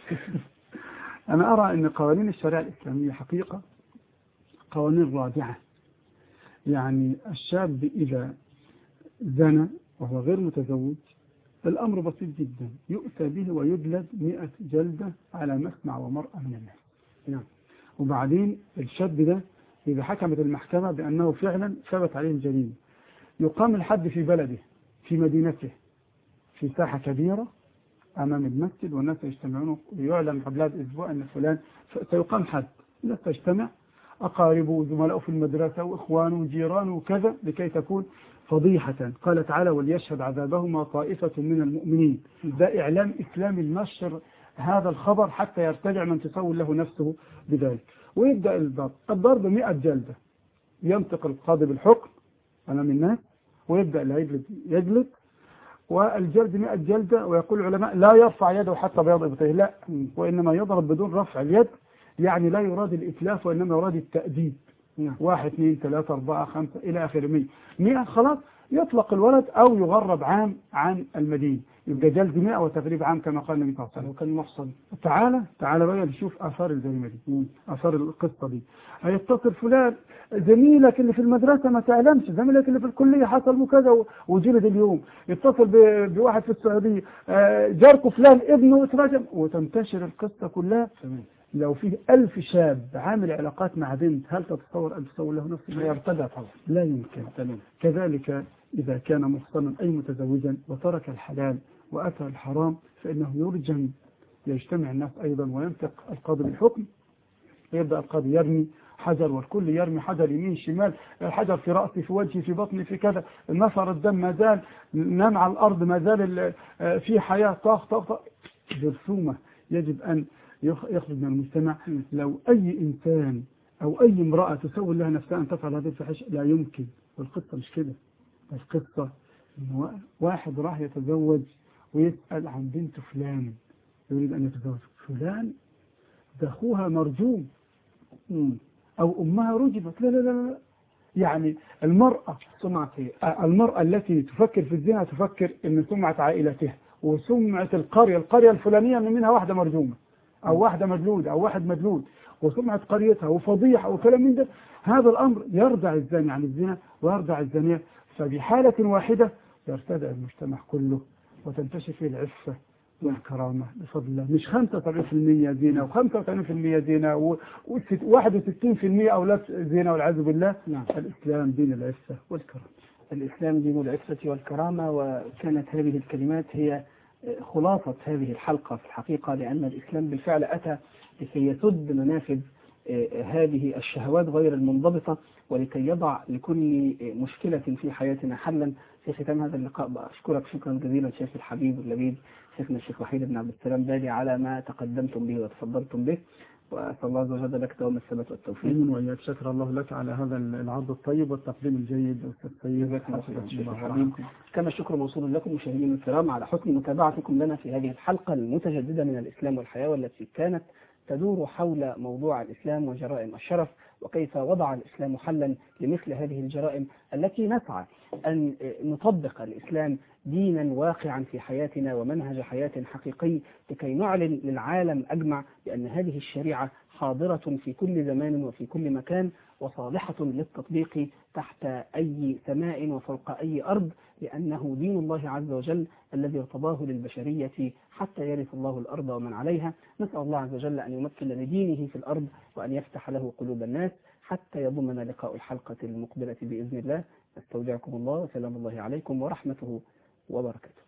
أنا أرى أن قوانين الشريعة الإسلامية حقيقة قوانين رادعة. يعني الشاب إذا زنى وهو غير متزوج الأمر بسيط جدا، يؤتى به ويجلد 100 جلدة على مسمع ومرأة من الناس. نعم. وبعدين الشاب ده إذا حكمت المحكمة بأنه فعلا ثبت عليه الجريمة يقام الحد في بلده في مدينته في ساحة كبيرة أمام المسجد، والناس يجتمعون ويعلن قبلها بأسبوع أن فلان سيقام حد. الناس تجتمع، أقاربه وزملائه في المدرسة وإخوانه وجيرانه وكذا، لكي تكون فضيحة. قال تعالى: وليشهد عذابهما طائفة من المؤمنين. ده إعلام إسلامي لنشر هذا الخبر حتى يرتدع من تسول له نفسه بذلك. ويبدأ الضرب 100 جلدة. ينطق القاضي بالحكم أمام الناس ويبدأ اللي يجلد والجلد 100 جلدة. ويقول العلماء لا يرفع يده حتى بياض إبطيه، لا، وإنما يضرب بدون رفع اليد. يعني لا يراد الإتلاف وإنما يراد التأديب. 1 2 3 4 5 إلى آخر 100 خلاص يطلق الولد أو يغرب عام عن المدينة. يبقى جلد 100 وتغريب عام كما قال النبي صلى الله عليه وسلم. وكان محصن. تعالى بقى نشوف آثار الجريمة دي، آثار القصة دي. هيتصل فلان زميلك اللي في المدرسة ما تعلمش، زميلك اللي في الكلية حصل كذا وجلد اليوم. يتصل بواحد في السعودية جاركو فلان ابنه اترجم، وتنتشر القصة كلها. لو فيه 1000 شاب عامل علاقات مع بنت، هل تتصور أن تسوي له نفسه؟ يرتدع طبعا، لا يمكن. كذلك إذا كان محصنا أي متزوجا وترك الحلال وأتى الحرام فإنه يرجم. يجتمع الناس أيضا وينطق القاضي بالحكم. يبدأ القاضي يرمي حجر والكل يرمي حجر يمين شمال، الحجر في رأسي في وجهي في بطني في كذا، نفر الدم ما زال، نام على الأرض ما زال في حياة، طاخ جرثومة يجب أن يخرج من المجتمع. لو أي إنسان أو أي امرأة تسول لها نفسها أن تفعل هذه الفحش لا يمكن. والقصة مش كده، القصة إنه واحد راح يتزوج ويسأل عن بنت فلان، يريد أن يتزوج فلان، ده أخوها مرجوم أو أمها رجمت. لا لا لا، يعني المرأة التي تفكر في الزنا تفكر إن سمعة عائلتها وسمعة القرية الفلانية أن منها واحدة مرجومة أو واحدة مجلودة أو واحد مجلود، وسمعة قريتها وفضيحة وكلام من ده. هذا الأمر يردع الزاني عن الزنا ويردع الزانية. فبحالة واحدة يرتدع المجتمع كله وتنتشر فيه العفة والكرامة بفضل الله. مش 75% زينة و85% زينة و61% أولاد زينة والعياذ بالله. نعم. الإسلام دين العفة والكرامة. الإسلام دين العفة والكرامة. وكانت هذه الكلمات هي خلاصة هذه الحلقة في الحقيقة، لأن الإسلام بالفعل أتى لكي يسد منافذ هذه الشهوات غير المنضبطة، ولكي يضع لكل مشكلة في حياتنا حلا. في ختام هذا اللقاء أشكرك شكرا جزيلا شيخ الحبيب اللبيب شيخنا الشيخ وحيد بن عبد السلام بالي على ما تقدمتم به وتفضلتم به، وأسأل الله عز وجل لك دوام الثبات والتوفيق. آمين وإياك. شكر الله لك على هذا العرض الطيب والتقديم الجيد أستاذ سيد. كما الشكر موصول لكم مشاهدينا الكرام على حسن متابعتكم لنا في هذه الحلقة المتجددة من الإسلام والحياة، والتي كانت تدور حول موضوع الإسلام وجرائم الشرف، وكيف وضع الإسلام حلا لمثل هذه الجرائم التي نسعى أن نطبق الإسلام دينا واقعا في حياتنا ومنهج حياة حقيقي، لكي نعلن للعالم أجمع بأن هذه الشريعة حاضرة في كل زمان وفي كل مكان، وصالحة للتطبيق تحت أي سماء وفوق أي أرض، لأنه دين الله عز وجل الذي ارتضاه للبشرية حتى يرث الله الأرض ومن عليها. نسأل الله عز وجل أن يمكن لدينه في الأرض وأن يفتح له قلوب الناس حتى يضمنا لقاء الحلقة المقبلة بإذن الله. استودعكم الله وسلام الله عليكم ورحمته وبركاته.